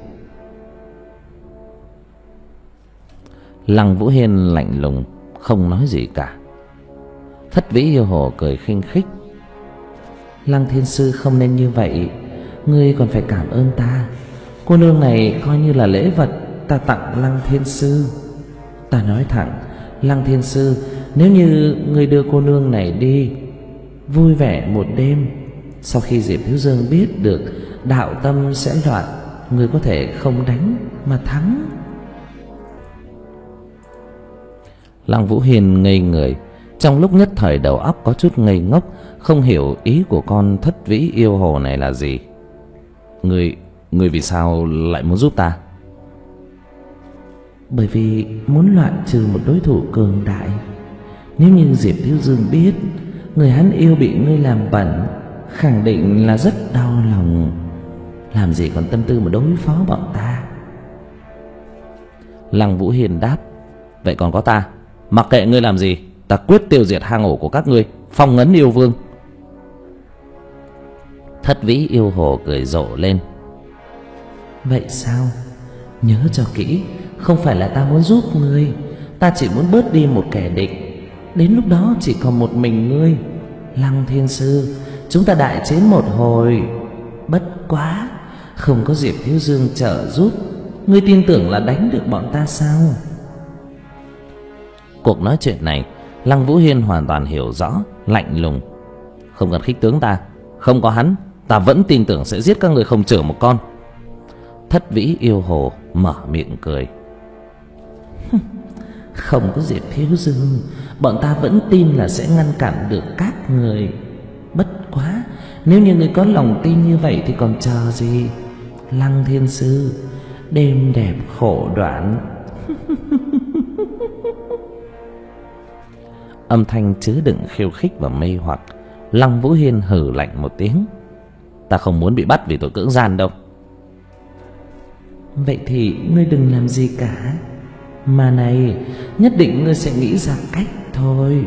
Lăng Vũ Hiên lạnh lùng không nói gì cả. Thất Vĩ Yêu Hồ cười khinh khích. Lăng Thiên Sư không nên như vậy, ngươi còn phải cảm ơn ta. Cô nương này coi như là lễ vật ta tặng Lăng Thiên Sư. Ta nói thẳng, Lăng Thiên Sư, nếu như ngươi đưa cô nương này đi, vui vẻ một đêm, sau khi Diệp Thiếu Dương biết được, đạo tâm sẽ loạn, ngươi có thể không đánh mà thắng. Lăng Vũ Hiên ngây người, trong lúc nhất thời đầu óc có chút ngây ngốc, không hiểu ý của con Thất Vĩ Yêu Hồ này là gì. Ngươi, ngươi vì sao lại muốn giúp ta? Bởi vì muốn loại trừ một đối thủ cường đại. Nếu như Diệp Thiếu Dương biết người hắn yêu bị ngươi làm bẩn, khẳng định là rất đau lòng, làm gì còn tâm tư mà đối phó bọn ta. Lăng Vũ Hiên đáp. Vậy còn có ta, mặc kệ ngươi làm gì, ta quyết tiêu diệt hang ổ của các ngươi, phong ấn yêu vương. Thất Vĩ Yêu Hồ cười rộ lên. Vậy sao? Nhớ cho kỹ, không phải là ta muốn giúp ngươi, ta chỉ muốn bớt đi một kẻ địch. Đến lúc đó chỉ còn một mình ngươi. Lăng Thiên Sư, chúng ta đại chiến một hồi. Bất quá, không có Diệp Thiếu Dương trợ giúp, ngươi tin tưởng là đánh được bọn ta sao? Cuộc nói chuyện này Lăng Vũ Hiên hoàn toàn hiểu rõ, lạnh lùng. Không cần khích tướng ta, không có hắn, ta vẫn tin tưởng sẽ giết các người không chừa một con. Thất Vĩ Yêu Hồ mở miệng cười. Không có Diệp Thiếu Dương, bọn ta vẫn tin là sẽ ngăn cản được các người. Bất quá, nếu như người có lòng tin như vậy thì còn chờ gì? Lăng Thiên Sư, đêm đẹp khổ đoạn. Âm thanh chứa đựng khiêu khích và mê hoặc. Lăng Vũ Hiên hừ lạnh một tiếng. Ta không muốn bị bắt vì tội cưỡng gian đâu. Vậy thì ngươi đừng làm gì cả. Mà này, nhất định ngươi sẽ nghĩ ra cách thôi.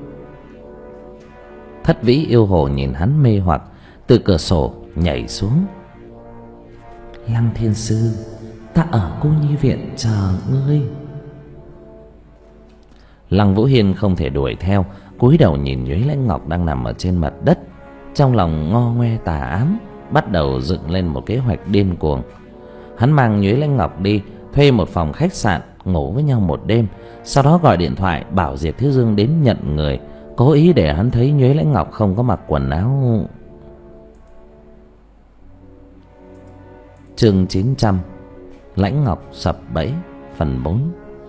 Thất Vĩ Yêu Hồ nhìn hắn mê hoặc, từ cửa sổ nhảy xuống. Lăng Thiên Sư, ta ở cô nhi viện chờ ngươi. Lăng Vũ Hiên không thể đuổi theo, cúi đầu nhìn Nhuế Lãnh Ngọc đang nằm ở trên mặt đất, trong lòng ngo ngoe tà ám, bắt đầu dựng lên một kế hoạch điên cuồng. Hắn mang Nhuế Lãnh Ngọc đi thuê một phòng khách sạn, ngủ với nhau một đêm, sau đó gọi điện thoại bảo Diệp Thiếu Dương đến nhận người, cố ý để hắn thấy Nhuế Lãnh Ngọc không có mặc quần áo. Chương chín trăm, Lãnh Ngọc sập bẫy, phần bốn.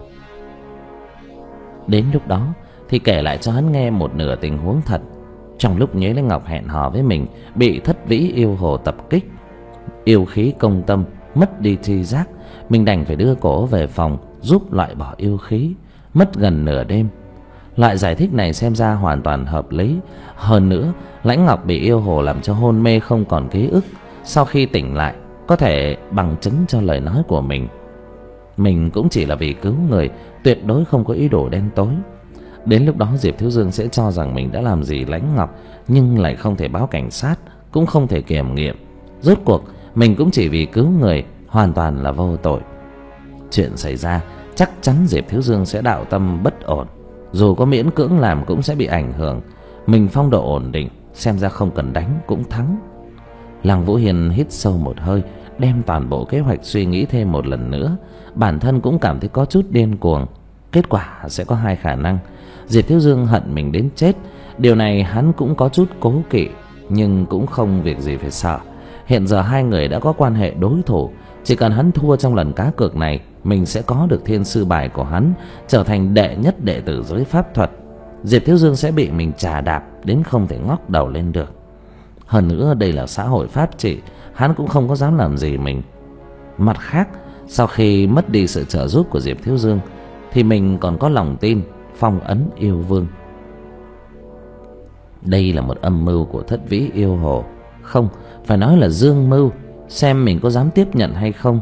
Đến lúc đó thì kể lại cho hắn nghe một nửa tình huống thật. Trong lúc Nhuế Lãnh Ngọc hẹn hò với mình bị Thất Vĩ Yêu Hồ tập kích, yêu khí công tâm, mất đi tri giác, mình đành phải đưa cổ về phòng giúp loại bỏ yêu khí, mất gần nửa đêm. Loại giải thích này xem ra hoàn toàn hợp lý. Hơn nữa, Lãnh Ngọc bị yêu hồ làm cho hôn mê không còn ký ức, sau khi tỉnh lại có thể bằng chứng cho lời nói của mình. Mình cũng chỉ là vì cứu người, tuyệt đối không có ý đồ đen tối. Đến lúc đó Diệp Thiếu Dương sẽ cho rằng mình đã làm gì Lãnh Ngọc, nhưng lại không thể báo cảnh sát, cũng không thể kiểm nghiệm. Rốt cuộc mình cũng chỉ vì cứu người, hoàn toàn là vô tội. Chuyện xảy ra chắc chắn Diệp Thiếu Dương sẽ đạo tâm bất ổn, dù có miễn cưỡng làm cũng sẽ bị ảnh hưởng. Mình phong độ ổn định, xem ra không cần đánh cũng thắng. Lăng Vũ Hiên hít sâu một hơi, đem toàn bộ kế hoạch suy nghĩ thêm một lần nữa. Bản thân cũng cảm thấy có chút điên cuồng. Kết quả sẽ có hai khả năng: Diệp Thiếu Dương hận mình đến chết, điều này hắn cũng có chút cố kỵ, nhưng cũng không việc gì phải sợ. Hiện giờ hai người đã có quan hệ đối thủ, chỉ cần hắn thua trong lần cá cược này, mình sẽ có được thiên sư bài của hắn, trở thành đệ nhất đệ tử giới pháp thuật. Diệp Thiếu Dương sẽ bị mình chà đạp đến không thể ngóc đầu lên được. Hơn nữa đây là xã hội pháp trị, hắn cũng không có dám làm gì mình. Mặt khác, sau khi mất đi sự trợ giúp của Diệp Thiếu Dương thì mình còn có lòng tin phong ấn yêu vương. Đây là một âm mưu của Thất Vĩ Yêu Hồ, không, phải nói là dương mưu, xem mình có dám tiếp nhận hay không.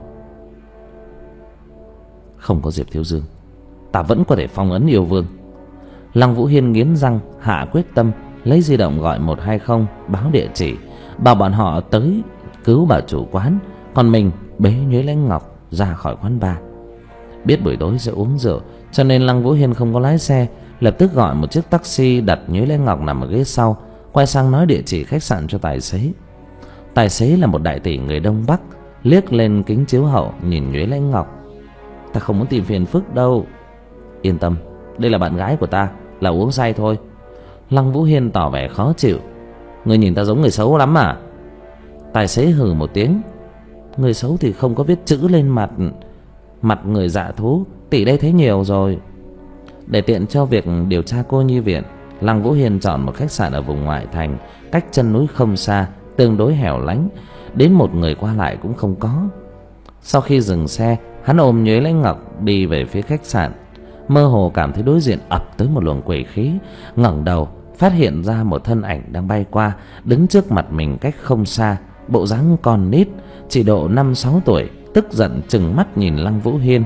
Không có Diệp Thiếu Dương, ta vẫn có thể phong ấn yêu vương. Lăng Vũ Hiên nghiến răng hạ quyết tâm, lấy di động gọi một hai không báo địa chỉ, bảo bọn họ tới cứu bà chủ quán, còn mình bế Nhuế Lãnh Ngọc ra khỏi quán bar. Biết buổi tối sẽ uống rượu, cho nên Lăng Vũ Hiên không có lái xe, lập tức gọi một chiếc taxi đặt Nhuế Lãnh Ngọc nằm ở ghế sau, quay sang nói địa chỉ khách sạn cho tài xế. Tài xế là một đại tỷ người Đông Bắc, liếc lên kính chiếu hậu nhìn Nhuế Lãnh Ngọc. Ta không muốn tìm phiền phức đâu. Yên tâm, đây là bạn gái của ta, là uống say thôi. Lăng Vũ Hiên tỏ vẻ khó chịu. Người nhìn ta giống người xấu lắm à? Tài xế hừ một tiếng. Người xấu thì không có viết chữ lên mặt. Mặt người dạ thú tỷ đây thấy nhiều rồi. Để tiện cho việc điều tra cô nhi viện, Lăng Vũ Hiên chọn một khách sạn ở vùng ngoại thành, cách chân núi không xa, tương đối hẻo lánh, đến một người qua lại cũng không có. Sau khi dừng xe, hắn ôm Nhuế Lãnh Ngọc đi về phía khách sạn. Mơ hồ cảm thấy đối diện ập tới một luồng quỷ khí, ngẩng đầu phát hiện ra một thân ảnh đang bay qua, đứng trước mặt mình cách không xa, bộ dáng con nít, chỉ độ năm sáu tuổi, tức giận trừng mắt nhìn Lăng Vũ Hiên.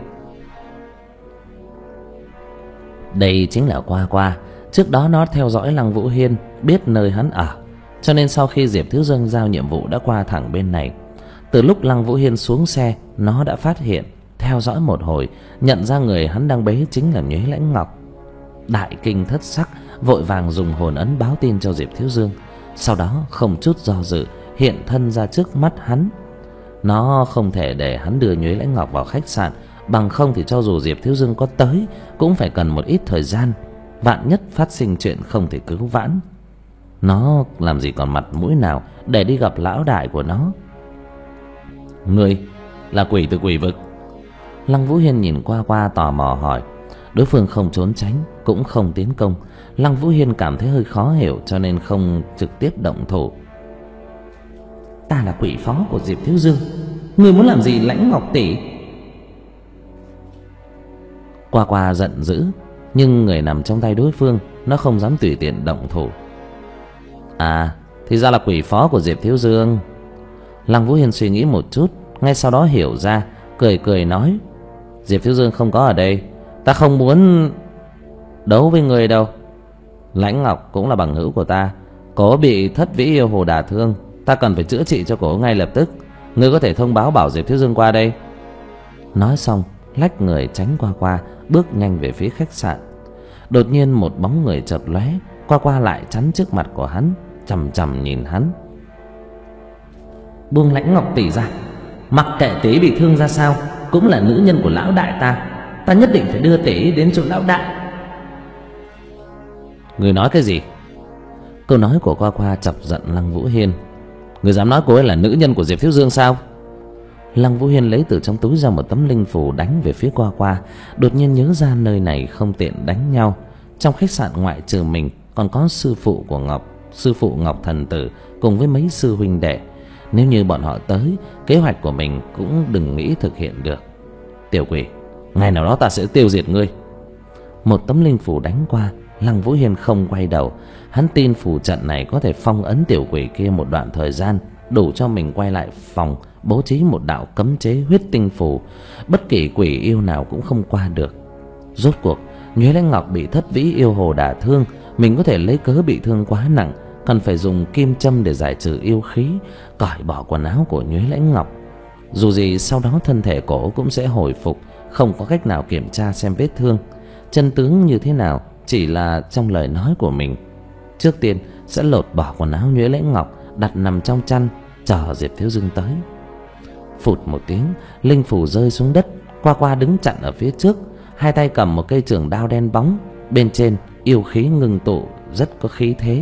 Đây chính là Qua Qua. Trước đó nó theo dõi Lăng Vũ Hiên, biết nơi hắn ở, cho nên sau khi Diệp Thiếu Dương giao nhiệm vụ đã qua thẳng bên này. Từ lúc Lăng Vũ Hiên xuống xe, nó đã phát hiện, theo dõi một hồi, nhận ra người hắn đang bế chính là Nhuế Lãnh Ngọc. Đại kinh thất sắc, vội vàng dùng hồn ấn báo tin cho Diệp Thiếu Dương. Sau đó không chút do dự hiện thân ra trước mắt hắn. Nó không thể để hắn đưa Nhuế Lãnh Ngọc vào khách sạn, bằng không thì cho dù Diệp Thiếu Dương có tới cũng phải cần một ít thời gian, vạn nhất phát sinh chuyện không thể cứu vãn. Nó làm gì còn mặt mũi nào để đi gặp lão đại của nó. Ngươi là quỷ từ quỷ vực? Lăng Vũ Hiên nhìn Qua Qua tò mò hỏi. Đối phương không trốn tránh cũng không tiến công. Lăng Vũ Hiên cảm thấy hơi khó hiểu, cho nên không trực tiếp động thủ. Ta là quỷ phó của Diệp Thiếu Dương, ngươi muốn làm gì Lãnh Ngọc tỷ? Qua Qua giận dữ, nhưng người nằm trong tay đối phương, nó không dám tùy tiện động thủ. À, thì ra là quỷ phó của Diệp Thiếu Dương. Lăng Vũ Hiên suy nghĩ một chút, ngay sau đó hiểu ra, cười cười nói. Diệp Thiếu Dương không có ở đây, ta không muốn đấu với người đâu. Lãnh Ngọc cũng là bằng hữu của ta, cổ bị thất vĩ yêu hồ đả thương, ta cần phải chữa trị cho cổ ngay lập tức. Ngươi có thể thông báo bảo Diệp Thiếu Dương qua đây. Nói xong lách người tránh Qua Qua, bước nhanh về phía khách sạn. Đột nhiên một bóng người chợt lóe, Qua Qua lại chắn trước mặt của hắn, chằm chằm nhìn hắn. Buông Lãnh Ngọc tỷ ra, mặc kệ tỷ bị thương ra sao cũng là nữ nhân của lão đại ta, ta nhất định phải đưa tỷ đến chỗ lão đại. Người nói cái gì? Câu nói của Qua Qua chọc giận Lăng Vũ Hiên. Người dám nói cô ấy là nữ nhân của Diệp Thiếu Dương sao? Lăng Vũ Hiên lấy từ trong túi ra một tấm linh phù đánh về phía Qua Qua. Đột nhiên nhớ ra nơi này không tiện đánh nhau. Trong khách sạn ngoại trừ mình còn có sư phụ của Ngọc, sư phụ Ngọc Thần Tử cùng với mấy sư huynh đệ. Nếu như bọn họ tới, kế hoạch của mình cũng đừng nghĩ thực hiện được. Tiểu quỷ, ngày nào đó ta sẽ tiêu diệt ngươi. Một tấm linh phù đánh qua, Lăng Vũ Hiên không quay đầu. Hắn tin phù trận này có thể phong ấn tiểu quỷ kia một đoạn thời gian, đủ cho mình quay lại phòng bố trí một đạo cấm chế huyết tinh phù, bất kỳ quỷ yêu nào cũng không qua được. Rốt cuộc Nhuế Lãnh Ngọc bị thất vĩ yêu hồ đả thương, mình có thể lấy cớ bị thương quá nặng, cần phải dùng kim châm để giải trừ yêu khí, cởi bỏ quần áo của Nhuế Lãnh Ngọc. Dù gì sau đó thân thể cổ cũng sẽ hồi phục, không có cách nào kiểm tra xem vết thương chân tướng như thế nào, chỉ là trong lời nói của mình. Trước tiên sẽ lột bỏ quần áo Nhuế Lãnh Ngọc, đặt nằm trong chăn, chờ Diệp Thiếu Dương tới. Phụt một tiếng, linh phủ rơi xuống đất. Qua Qua đứng chặn ở phía trước, hai tay cầm một cây trường đao đen bóng, bên trên yêu khí ngưng tụ rất có khí thế.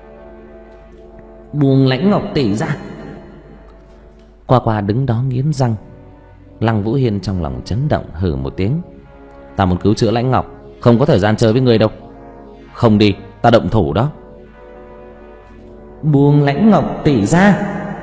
Buông Lãnh Ngọc tỷ ra. Qua Qua đứng đó nghiến răng. Lăng Vũ Hiên trong lòng chấn động, hừ một tiếng. Ta muốn cứu chữa Lãnh Ngọc, không có thời gian chơi với người đâu. Không đi, ta động thủ đó. Buông Lãnh Ngọc tỷ ra.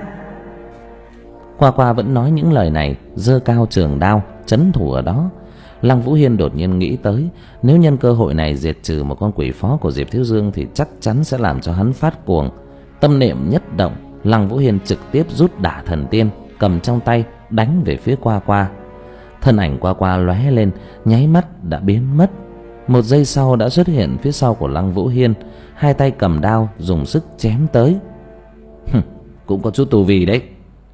Qua Qua vẫn nói những lời này, giơ cao trường đao trấn thủ ở đó. Lăng Vũ Hiên đột nhiên nghĩ tới, nếu nhân cơ hội này diệt trừ một con quỷ phó của Diệp Thiếu Dương thì chắc chắn sẽ làm cho hắn phát cuồng. Tâm niệm nhất động, Lăng Vũ Hiên trực tiếp rút Đả Thần Tiên cầm trong tay đánh về phía Qua Qua. Thân ảnh Qua Qua lóe lên, nháy mắt đã biến mất. Một giây sau đã xuất hiện phía sau của Lăng Vũ Hiên, hai tay cầm đao dùng sức chém tới. Hừm, cũng có chút tu vi đấy.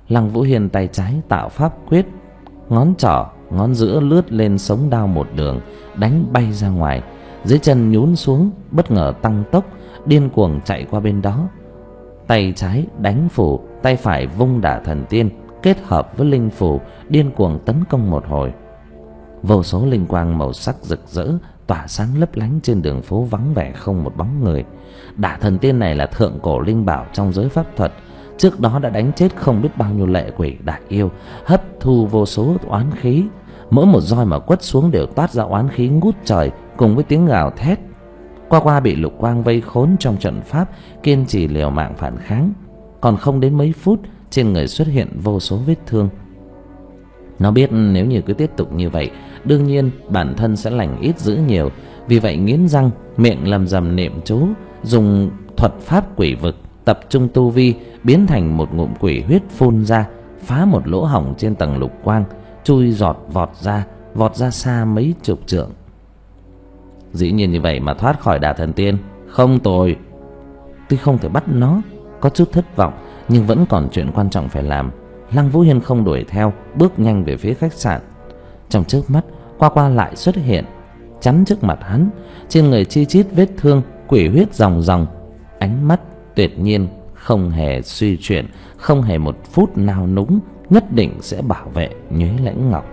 Lăng Vũ Hiên tay trái tạo pháp quyết, ngón trỏ ngón giữa lướt lên sống đao một đường, đánh bay ra ngoài. Dưới chân nhún xuống, bất ngờ tăng tốc, điên cuồng chạy qua bên đó. Tay trái đánh phủ, tay phải vung Đả Thần Tiên kết hợp với linh phủ, điên cuồng tấn công một hồi. Vô số linh quang màu sắc rực rỡ tỏa sáng lấp lánh trên đường phố vắng vẻ không một bóng người. Đả Thần Tiên này là thượng cổ linh bảo trong giới pháp thuật, trước đó đã đánh chết không biết bao nhiêu lệ quỷ đại yêu, hấp thu vô số oán khí. Mỗi một roi mà quất xuống đều toát ra oán khí ngút trời cùng với tiếng gào thét. Qua Qua bị Lục Quang vây khốn trong trận pháp, kiên trì liều mạng phản kháng. Còn không đến mấy phút, trên người xuất hiện vô số vết thương. Nó biết nếu như cứ tiếp tục như vậy, đương nhiên bản thân sẽ lành ít dữ nhiều. Vì vậy nghiến răng, miệng lầm rầm niệm chú, dùng thuật pháp quỷ vực tập trung tu vi, biến thành một ngụm quỷ huyết phun ra, phá một lỗ hổng trên tầng lục quang, chui giọt vọt ra, vọt ra xa mấy chục trượng. Dĩ nhiên như vậy mà thoát khỏi Đả Thần Tiên, không tồi. Tuy không thể bắt nó, có chút thất vọng, nhưng vẫn còn chuyện quan trọng phải làm. Lăng Vũ Hiên không đuổi theo, bước nhanh về phía khách sạn. Trong chớp mắt, Qua Qua lại xuất hiện, chắn trước mặt hắn, trên người chi chít vết thương, quỷ huyết ròng ròng, ánh mắt tuyệt nhiên không hề suy chuyển, không hề một phút nào núng, nhất định sẽ bảo vệ Nhuế Lãnh Ngọc.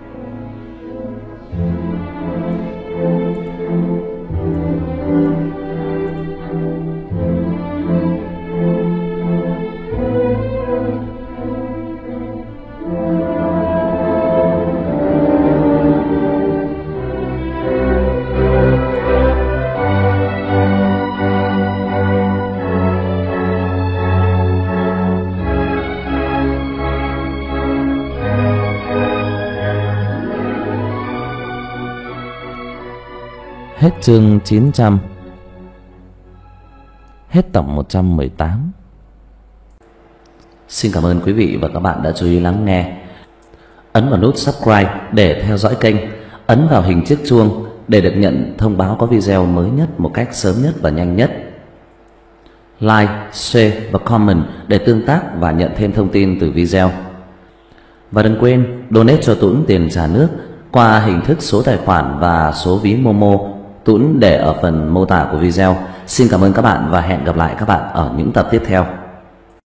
Hết chương chín trăm. Hết tập một trăm mười tám. Xin cảm ơn quý vị và các bạn đã chú ý lắng nghe. Ấn vào nút subscribe để theo dõi kênh. Ấn vào hình chiếc chuông để được nhận thông báo có video mới nhất một cách sớm nhất và nhanh nhất. Like, share và comment để tương tác và nhận thêm thông tin từ video. Và đừng quên donate cho Tuấn tiền trả nước qua hình thức số tài khoản và số ví Momo. Tuấn để ở phần mô tả của video. Xin cảm ơn các bạn và hẹn gặp lại các bạn ở những tập tiếp theo.